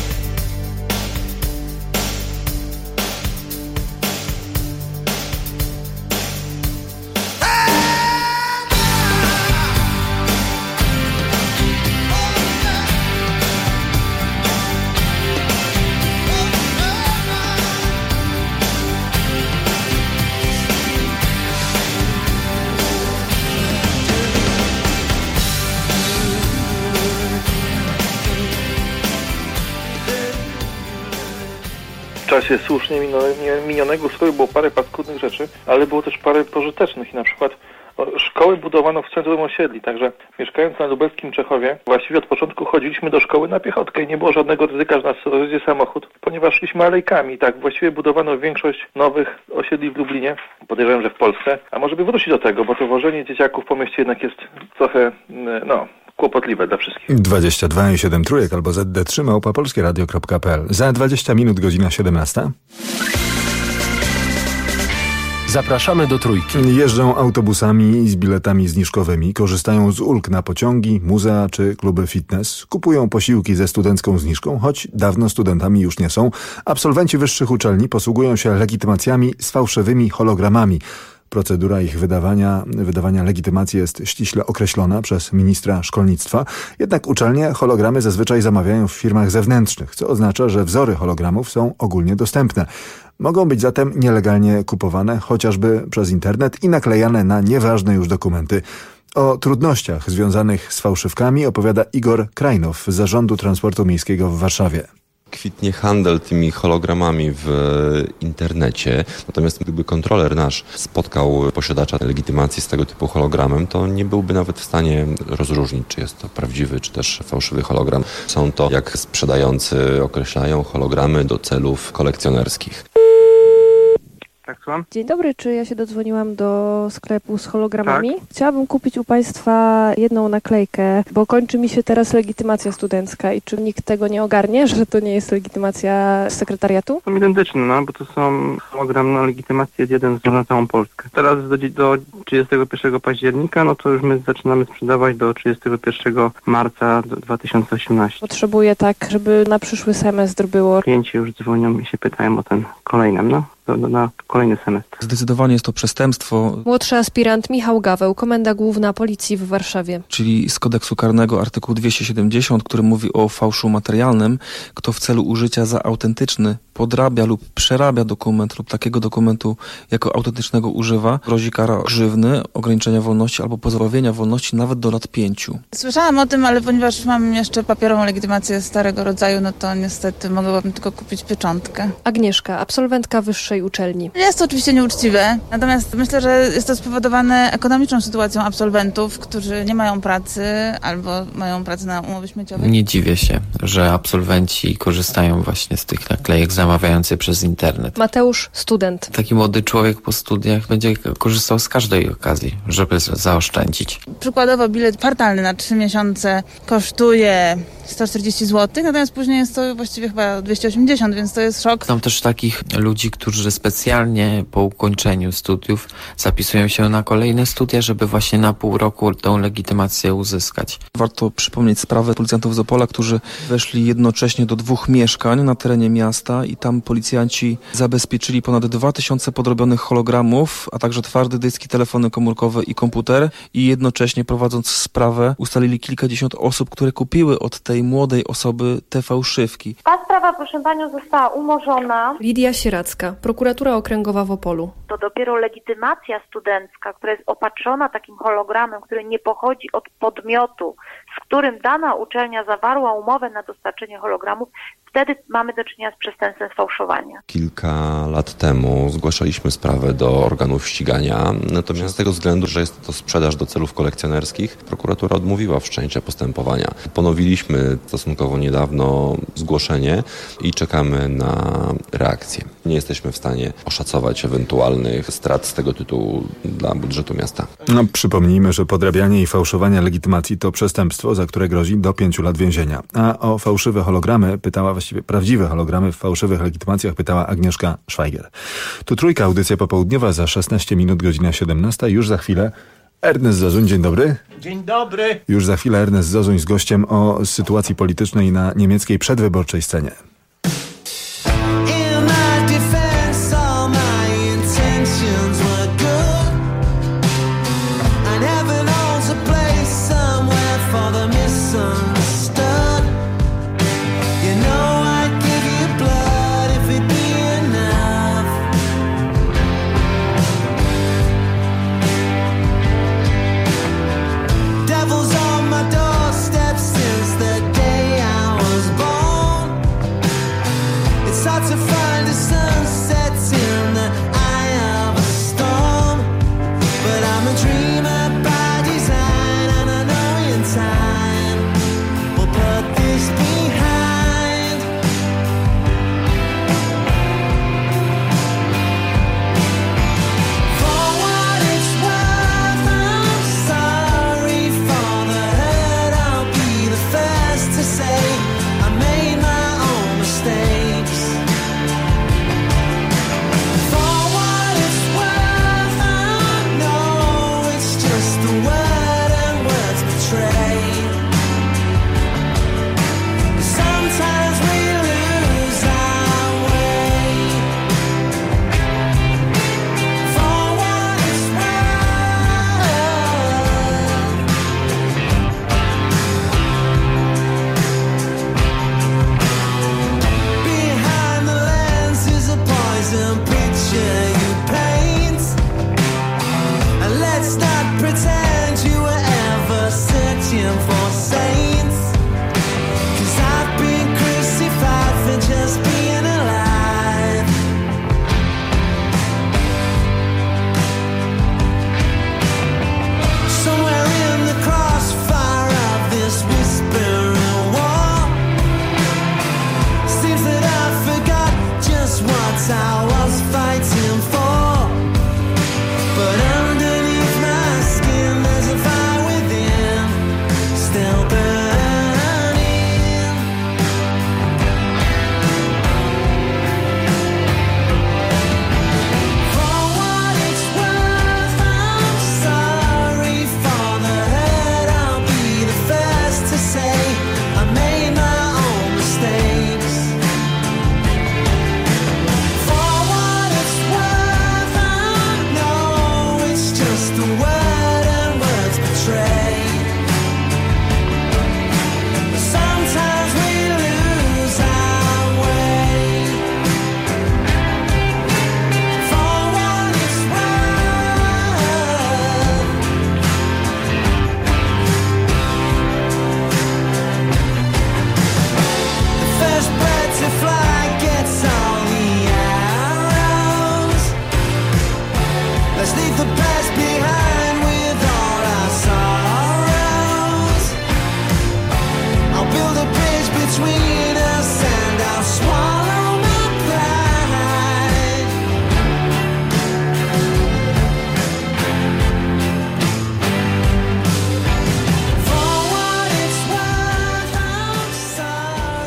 Speaker 3: W czasie słusznie minionego ustroju było parę paskudnych rzeczy, ale było też parę pożytecznych i na przykład szkoły budowano w centrum osiedli, także mieszkając na lubelskim Czechowie, właściwie od początku chodziliśmy do szkoły na piechotkę i nie było żadnego ryzyka, że nas rozjedzie samochód, ponieważ szliśmy alejkami, tak, właściwie budowano większość nowych osiedli w Lublinie, podejrzewam, że w Polsce, a może by wrócić do tego, bo to wożenie dzieciaków po mieście jednak jest trochę, kłopotliwe dla wszystkich.
Speaker 1: 22,7 trójek albo zd3@polskieradio.pl. Za 20 minut godzina 17.
Speaker 9: Zapraszamy do Trójki.
Speaker 1: Jeżdżą autobusami z biletami zniżkowymi, korzystają z ulg na pociągi, muzea czy kluby fitness, kupują posiłki ze studencką zniżką, choć dawno studentami już nie są. Absolwenci wyższych uczelni posługują się legitymacjami z fałszywymi hologramami. Procedura ich wydawania legitymacji jest ściśle określona przez ministra szkolnictwa, jednak uczelnie hologramy zazwyczaj zamawiają w firmach zewnętrznych, co oznacza, że wzory hologramów są ogólnie dostępne. Mogą być zatem nielegalnie kupowane, chociażby przez internet i naklejane na nieważne już dokumenty. O trudnościach związanych z fałszywkami opowiada Igor Krajnow z Zarządu Transportu Miejskiego w Warszawie.
Speaker 23: Kwitnie handel tymi hologramami w internecie, natomiast gdyby kontroler nasz spotkał posiadacza legitymacji z tego typu hologramem, to nie byłby nawet w stanie rozróżnić, czy jest to prawdziwy, czy też fałszywy hologram. Są to, jak sprzedający określają, hologramy do celów kolekcjonerskich.
Speaker 5: Tak, słucham? Dzień dobry, czy ja się dodzwoniłam do sklepu z hologramami? Tak. Chciałabym kupić u Państwa jedną naklejkę, bo kończy mi się teraz legitymacja studencka i czy nikt tego nie ogarnie, że to nie jest legitymacja z sekretariatu? Są identyczne, bo to są hologram na legitymację, jest jeden na całą Polskę. Teraz do 31 października, to już my zaczynamy sprzedawać do 31 marca 2018. Potrzebuję tak, żeby na przyszły semestr było. Klienci już dzwonią i się pytają o ten kolejnym, na kolejny semestr.
Speaker 6: Zdecydowanie jest to przestępstwo.
Speaker 5: Młodszy aspirant Michał Gaweł, Komenda Główna Policji w Warszawie.
Speaker 6: Czyli z kodeksu karnego artykuł 270, który mówi o fałszu materialnym. Kto w celu użycia za autentyczny podrabia lub przerabia dokument lub takiego dokumentu jako autentycznego używa, grozi kara grzywny, ograniczenia wolności albo pozbawienia wolności nawet do lat 5.
Speaker 8: Słyszałam o tym, ale ponieważ mam jeszcze papierową legitymację starego rodzaju, to niestety mogłabym tylko kupić pieczątkę.
Speaker 5: Agnieszka, absolwentka wyższej uczelni.
Speaker 8: Jest to oczywiście nieuczciwe, natomiast myślę, że jest to spowodowane ekonomiczną sytuacją absolwentów, którzy nie mają pracy albo mają pracę na umowie śmieciowej.
Speaker 10: Nie dziwię się, że absolwenci korzystają właśnie z tych naklejek zamawiających przez internet.
Speaker 5: Mateusz, student.
Speaker 10: Taki młody człowiek po studiach będzie korzystał z każdej okazji, żeby zaoszczędzić.
Speaker 8: Przykładowo bilet kwartalny na 3 miesiące kosztuje 140 zł, natomiast później jest to właściwie chyba 280, więc to jest szok.
Speaker 10: Znam też takich ludzi, którzy specjalnie po ukończeniu studiów zapisują się na kolejne studia, żeby właśnie na pół roku tą legitymację uzyskać.
Speaker 6: Warto przypomnieć sprawę policjantów z Opola, którzy weszli jednocześnie do 2 mieszkań na terenie miasta i tam policjanci zabezpieczyli ponad 2000 podrobionych hologramów, a także twardy dyski, telefony komórkowe i komputer i jednocześnie prowadząc sprawę ustalili kilkadziesiąt osób, które kupiły od tej młodej osoby te fałszywki.
Speaker 4: Ta sprawa, proszę panią, została umorzona.
Speaker 5: Lidia Sieracka, prokuratura okręgowa w Opolu.
Speaker 4: To dopiero legitymacja studencka, która jest opatrzona takim hologramem, który nie pochodzi od podmiotu, z którym dana uczelnia zawarła umowę na dostarczenie hologramów, wtedy mamy do czynienia z przestępstwem sfałszowania.
Speaker 23: Kilka lat temu zgłaszaliśmy sprawę do organów ścigania, natomiast z tego względu, że jest to sprzedaż do celów kolekcjonerskich, prokuratura odmówiła wszczęcia postępowania. Ponowiliśmy stosunkowo niedawno zgłoszenie i czekamy na reakcję. Nie jesteśmy w stanie oszacować ewentualnych strat z tego tytułu dla budżetu miasta.
Speaker 1: Przypomnijmy, że podrabianie i fałszowanie legitymacji to przestępstwo, za które grozi do 5 lat więzienia. A o fałszywe hologramy właściwie prawdziwe hologramy w fałszywych legitymacjach pytała Agnieszka Szwajger. Tu Trójka, audycja popołudniowa za 16 minut, godzina 17. Już za chwilę Ernest Zozuń, dzień dobry.
Speaker 18: Dzień dobry.
Speaker 1: Już za chwilę Ernest Zozuń z gościem o sytuacji politycznej na niemieckiej przedwyborczej scenie.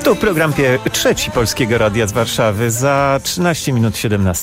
Speaker 12: Tu program trzeci Polskiego Radia z Warszawy za 13 minut 17.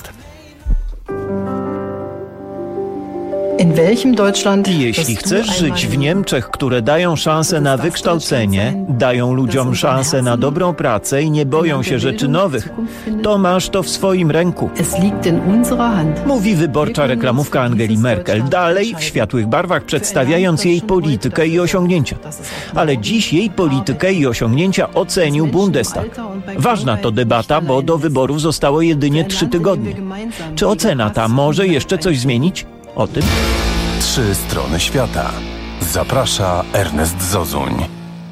Speaker 12: Jeśli chcesz żyć w Niemczech, które dają szansę na wykształcenie, dają ludziom szansę na dobrą pracę i nie boją się rzeczy nowych, to masz to w swoim ręku. Mówi wyborcza reklamówka Angeli Merkel, dalej w światłych barwach przedstawiając jej politykę i osiągnięcia. Ale dziś jej politykę i osiągnięcia ocenił Bundestag. Ważna to debata, bo do wyborów zostało jedynie 3 tygodnie. Czy ocena ta może jeszcze coś zmienić? O tym
Speaker 18: 3 strony świata. Zaprasza Ernest Zozuń.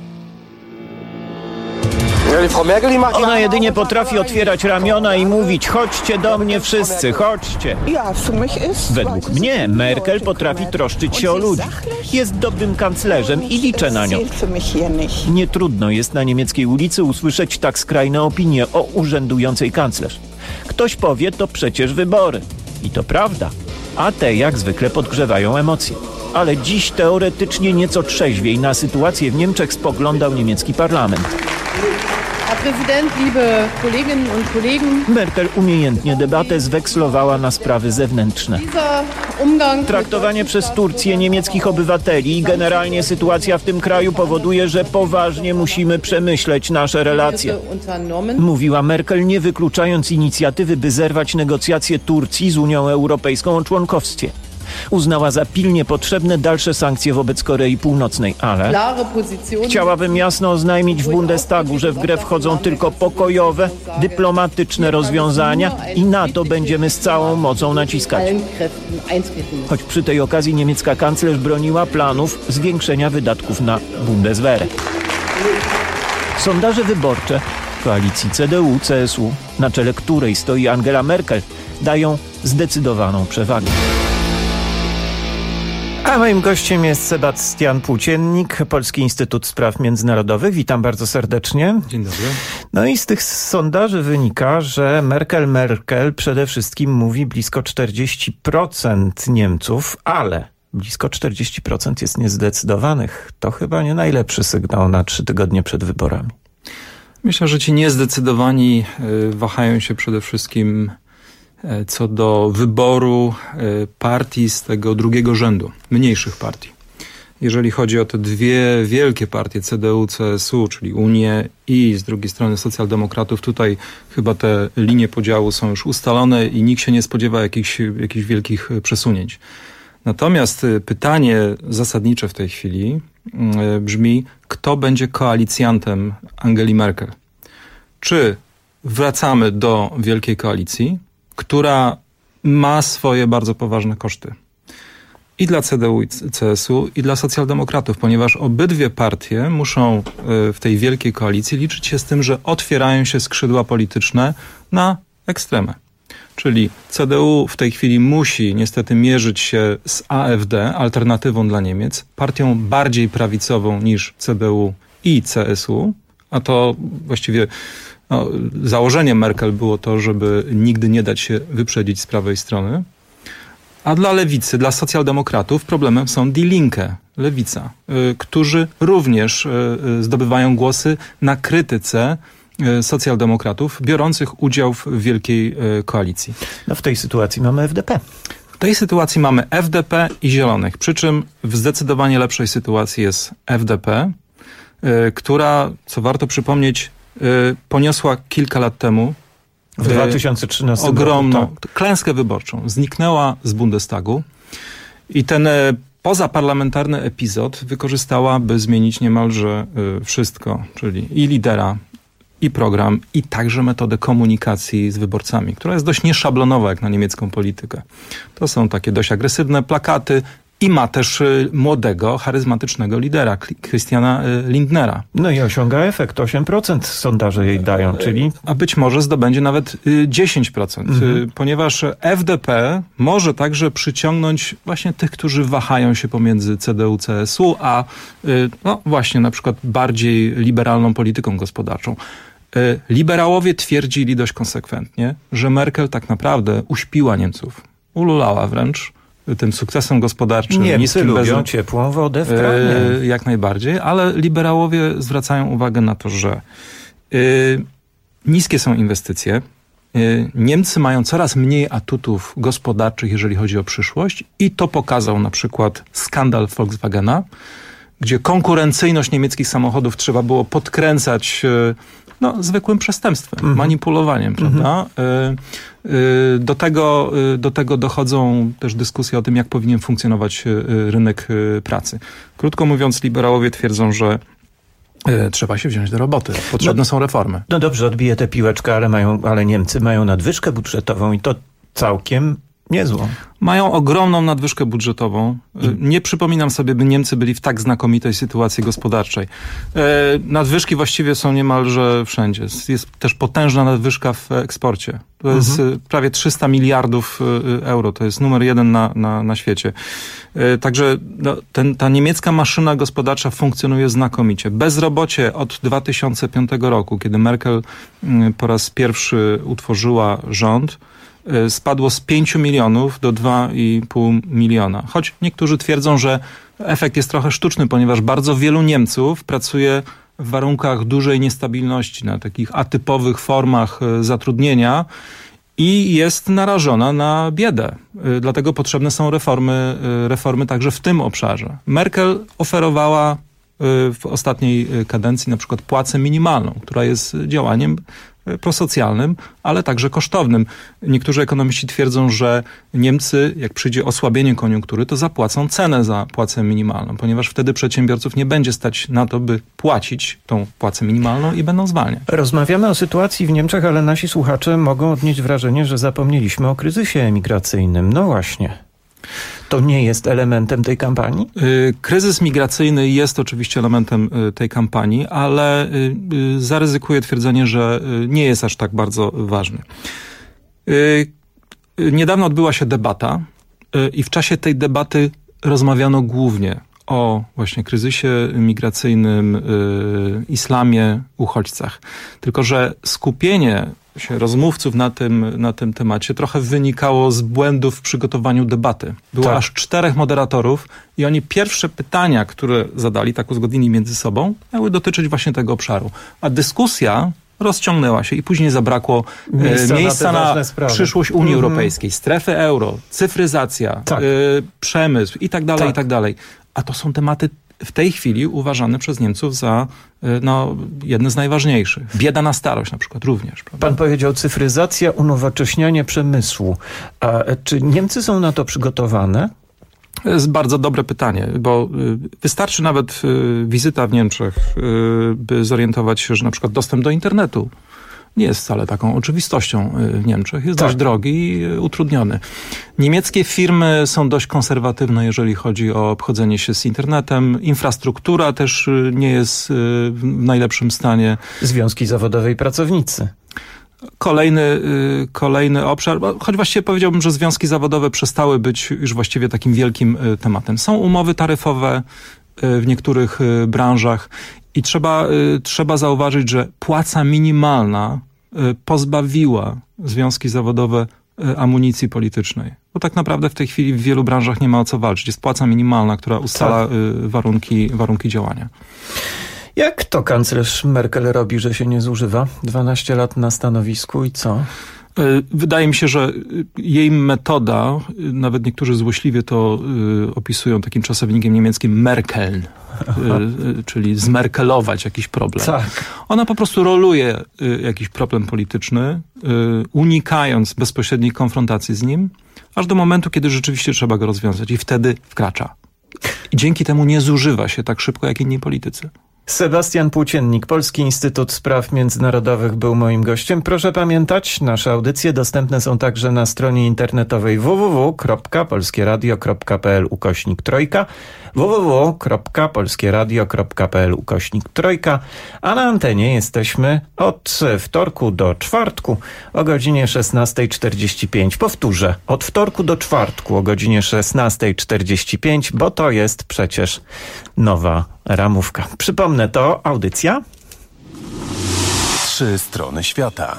Speaker 12: Ona jedynie potrafi otwierać ramiona i mówić: chodźcie do mnie wszyscy, chodźcie. Według mnie Merkel potrafi troszczyć się o ludzi. Jest dobrym kanclerzem i liczę na nią. Nie trudno jest na niemieckiej ulicy usłyszeć tak skrajne opinie o urzędującej kanclerz. Ktoś powie, to przecież wybory. I to prawda. A te jak zwykle podgrzewają emocje. Ale dziś teoretycznie nieco trzeźwiej na sytuację w Niemczech spoglądał niemiecki parlament. Merkel umiejętnie debatę zwekslowała na sprawy zewnętrzne. Traktowanie przez Turcję niemieckich obywateli i generalnie sytuacja w tym kraju powoduje, że poważnie musimy przemyśleć nasze relacje. Mówiła Merkel, nie wykluczając inicjatywy, by zerwać negocjacje Turcji z Unią Europejską o członkowstwie. Uznała za pilnie potrzebne dalsze sankcje wobec Korei Północnej, ale chciałabym jasno oznajmić w Bundestagu, że w grę wchodzą tylko pokojowe, dyplomatyczne rozwiązania i na to będziemy z całą mocą naciskać. Choć przy tej okazji niemiecka kanclerz broniła planów zwiększenia wydatków na Bundeswehr. Sondaże wyborcze koalicji CDU-CSU, na czele której stoi Angela Merkel, dają zdecydowaną przewagę. A moim gościem jest Sebastian Płóciennik, Polski Instytut Spraw Międzynarodowych. Witam bardzo serdecznie.
Speaker 20: Dzień dobry.
Speaker 12: No i z tych sondaży wynika, że Merkel przede wszystkim mówi blisko 40% Niemców, ale blisko 40% jest niezdecydowanych. To chyba nie najlepszy sygnał na 3 tygodnie przed wyborami.
Speaker 20: Myślę, że ci niezdecydowani wahają się przede wszystkim co do wyboru partii z tego drugiego rzędu, mniejszych partii. Jeżeli chodzi o te 2 wielkie partie, CDU, CSU, czyli Unię i z drugiej strony socjaldemokratów, tutaj chyba te linie podziału są już ustalone i nikt się nie spodziewa jakichś wielkich przesunięć. Natomiast pytanie zasadnicze w tej chwili brzmi, kto będzie koalicjantem Angeli Merkel? Czy wracamy do wielkiej koalicji, która ma swoje bardzo poważne koszty. I dla CDU i CSU, i dla socjaldemokratów, ponieważ obydwie partie muszą w tej wielkiej koalicji liczyć się z tym, że otwierają się skrzydła polityczne na ekstremę. Czyli CDU w tej chwili musi niestety mierzyć się z AfD, alternatywą dla Niemiec, partią bardziej prawicową niż CDU i CSU, a to właściwie założeniem Merkel było to, żeby nigdy nie dać się wyprzedzić z prawej strony. A dla lewicy, dla socjaldemokratów problemem są Die Linke, lewica, którzy również zdobywają głosy na krytyce socjaldemokratów biorących udział w wielkiej koalicji.
Speaker 12: No w tej sytuacji mamy FDP.
Speaker 20: W tej sytuacji mamy FDP i Zielonych, przy czym w zdecydowanie lepszej sytuacji jest FDP, która, co warto przypomnieć, poniosła kilka lat temu
Speaker 12: w 2013
Speaker 20: ogromną
Speaker 12: roku, tak.
Speaker 20: klęskę wyborczą. Zniknęła z Bundestagu i ten pozaparlamentarny epizod wykorzystała, by zmienić niemalże wszystko, czyli i lidera, i program, i także metodę komunikacji z wyborcami, która jest dość nieszablonowa jak na niemiecką politykę. To są takie dość agresywne plakaty i ma też młodego, charyzmatycznego lidera, Christiana Lindnera.
Speaker 12: No i osiąga efekt, 8% sondaże jej dają, czyli...
Speaker 20: A być może zdobędzie nawet 10%, ponieważ FDP może także przyciągnąć właśnie tych, którzy wahają się pomiędzy CDU, CSU, a no właśnie na przykład bardziej liberalną polityką gospodarczą. Liberałowie twierdzili dość konsekwentnie, że Merkel tak naprawdę uśpiła Niemców. Ululała wręcz tym sukcesem gospodarczym.
Speaker 12: Niemcy lubią ciepłą wodę w kranie.
Speaker 20: Jak najbardziej, ale liberałowie zwracają uwagę na to, że Niskie są inwestycje. Niemcy mają coraz mniej atutów gospodarczych, jeżeli chodzi o przyszłość i to pokazał na przykład skandal Volkswagena, gdzie konkurencyjność niemieckich samochodów trzeba było podkręcać zwykłym przestępstwem, manipulowaniem, prawda? Do tego dochodzą też dyskusje o tym, jak powinien funkcjonować rynek pracy. Krótko mówiąc, liberałowie twierdzą, że trzeba się wziąć do roboty. Potrzebne są reformy.
Speaker 12: No dobrze, odbiję tę piłeczkę, ale Niemcy mają nadwyżkę budżetową i to całkiem niezłą.
Speaker 20: Mają ogromną nadwyżkę budżetową. Nie przypominam sobie, by Niemcy byli w tak znakomitej sytuacji gospodarczej. Nadwyżki właściwie są niemalże wszędzie. Jest też potężna nadwyżka w eksporcie. To jest prawie 300 miliardów euro. To jest numer 1 na świecie. Także ta niemiecka maszyna gospodarcza funkcjonuje znakomicie. Bezrobocie od 2005 roku, kiedy Merkel po raz pierwszy utworzyła rząd, spadło z 5 milionów do 2,5 miliona. Choć niektórzy twierdzą, że efekt jest trochę sztuczny, ponieważ bardzo wielu Niemców pracuje w warunkach dużej niestabilności, na takich atypowych formach zatrudnienia i jest narażona na biedę. Dlatego potrzebne są reformy także w tym obszarze. Merkel oferowała w ostatniej kadencji na przykład płacę minimalną, która jest działaniem prosocjalnym, ale także kosztownym. Niektórzy ekonomiści twierdzą, że Niemcy, jak przyjdzie osłabienie koniunktury, to zapłacą cenę za płacę minimalną, ponieważ wtedy przedsiębiorców nie będzie stać na to, by płacić tą płacę minimalną i będą zwalniać.
Speaker 12: Rozmawiamy o sytuacji w Niemczech, ale nasi słuchacze mogą odnieść wrażenie, że zapomnieliśmy o kryzysie emigracyjnym. No właśnie. To nie jest elementem tej kampanii?
Speaker 20: Kryzys migracyjny jest oczywiście elementem tej kampanii, ale zaryzykuję twierdzenie, że nie jest aż tak bardzo ważny. Niedawno odbyła się debata i w czasie tej debaty rozmawiano głównie o właśnie kryzysie migracyjnym, islamie, uchodźcach. Tylko że skupienie się rozmówców na tym temacie trochę wynikało z błędów w przygotowaniu debaty. Było aż 4 moderatorów i oni pierwsze pytania, które zadali, tak uzgodnili między sobą, miały dotyczyć właśnie tego obszaru. A dyskusja rozciągnęła się i później zabrakło miejsca na przyszłość Unii Europejskiej, strefy euro, cyfryzacja, przemysł i tak dalej, i tak dalej. A to są tematy w tej chwili uważane przez Niemców za jedne z najważniejszych. Bieda na starość na przykład również. Prawda?
Speaker 12: Pan powiedział cyfryzacja, unowocześnianie przemysłu. A czy Niemcy są na to przygotowane?
Speaker 20: To jest bardzo dobre pytanie, bo wystarczy nawet wizyta w Niemczech, by zorientować się, że na przykład dostęp do internetu nie jest wcale taką oczywistością w Niemczech. Jest dość drogi i utrudniony. Niemieckie firmy są dość konserwatywne, jeżeli chodzi o obchodzenie się z internetem. Infrastruktura też nie jest w najlepszym stanie.
Speaker 12: Związki zawodowe i pracownicy.
Speaker 20: Kolejny obszar, choć właściwie powiedziałbym, że związki zawodowe przestały być już właściwie takim wielkim tematem. Są umowy taryfowe w niektórych branżach i trzeba zauważyć, że płaca minimalna pozbawiła związki zawodowe amunicji politycznej. Bo tak naprawdę w tej chwili w wielu branżach nie ma o co walczyć. Jest płaca minimalna, która ustala warunki działania.
Speaker 12: Jak to kanclerz Merkel robi, że się nie zużywa? 12 lat na stanowisku i co?
Speaker 20: Wydaje mi się, że jej metoda, nawet niektórzy złośliwie to opisują takim czasownikiem niemieckim Merkeln, czyli zmerkelować jakiś problem.
Speaker 12: Tak.
Speaker 20: Ona po prostu roluje jakiś problem polityczny, unikając bezpośredniej konfrontacji z nim, aż do momentu, kiedy rzeczywiście trzeba go rozwiązać i wtedy wkracza. I dzięki temu nie zużywa się tak szybko jak inni politycy.
Speaker 12: Sebastian Płóciennik, Polski Instytut Spraw Międzynarodowych był moim gościem. Proszę pamiętać, nasze audycje dostępne są także na stronie internetowej www.polskieradio.pl/3, www.polskieradio.pl/3, a na antenie jesteśmy od wtorku do czwartku o godzinie 16:45. Powtórzę, od wtorku do czwartku o godzinie 16:45, bo to jest przecież nowa ramówka. Przypomnę, to audycja
Speaker 18: 3 strony świata.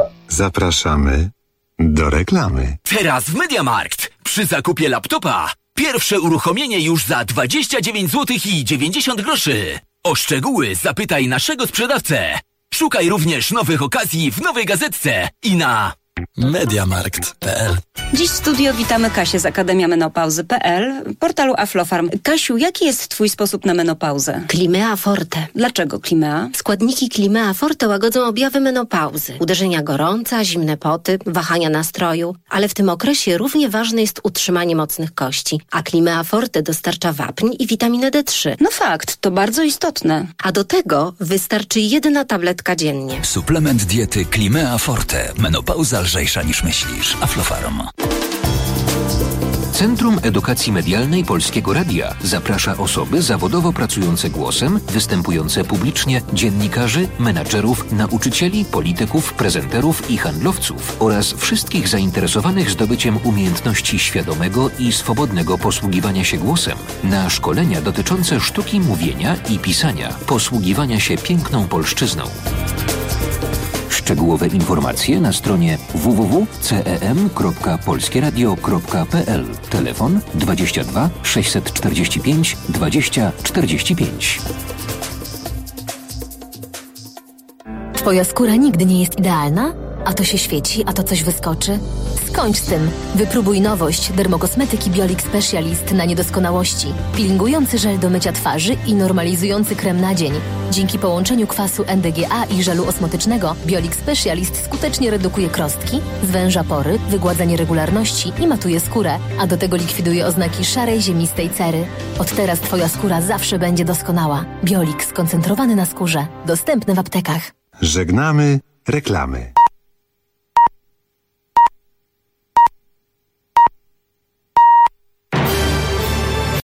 Speaker 2: Zapraszamy do reklamy.
Speaker 7: Teraz w MediaMarkt. Przy zakupie laptopa Pierwsze uruchomienie już za 29 zł i 90 groszy. O szczegóły zapytaj naszego sprzedawcę. Szukaj również nowych okazji w Nowej Gazetce i na
Speaker 11: Mediamarkt.pl.
Speaker 13: Dziś w studio witamy Kasię z Akademia Menopauzy.pl, portalu Aflofarm. Kasiu, jaki jest twój sposób na menopauzę?
Speaker 21: Climea Forte.
Speaker 13: Dlaczego Climea?
Speaker 21: Składniki Climea Forte łagodzą objawy menopauzy. Uderzenia gorąca, zimne poty, wahania nastroju. Ale w tym okresie równie ważne jest utrzymanie mocnych kości. A Climea Forte dostarcza wapń i witaminę D3.
Speaker 13: No fakt, to bardzo istotne.
Speaker 21: A do tego wystarczy 1 tabletka dziennie.
Speaker 11: Suplement diety Climea Forte. Menopauza lżejsza niż myślisz. Aflofarm.
Speaker 22: Centrum Edukacji Medialnej Polskiego Radia zaprasza osoby zawodowo pracujące głosem, występujące publicznie, dziennikarzy, menadżerów, nauczycieli, polityków, prezenterów i handlowców oraz wszystkich zainteresowanych zdobyciem umiejętności świadomego i swobodnego posługiwania się głosem na szkolenia dotyczące sztuki mówienia i pisania, posługiwania się piękną polszczyzną. Szczegółowe informacje na stronie www.cem.polskieradio.pl. Telefon 22 645 20 45.
Speaker 24: Twoja skóra nigdy nie jest idealna? A to się świeci, a to coś wyskoczy? Skończ z tym. Wypróbuj nowość dermokosmetyki Biolix Specialist na niedoskonałości. Peelingujący żel do mycia twarzy i normalizujący krem na dzień. Dzięki połączeniu kwasu NDGA i żelu osmotycznego Biolix Specialist skutecznie redukuje krostki, zwęża pory, wygładza nieregularności i matuje skórę, a do tego likwiduje oznaki szarej, ziemistej cery. Od teraz Twoja skóra zawsze będzie doskonała. Biolix skoncentrowany na skórze. Dostępny w aptekach.
Speaker 2: Żegnamy reklamy.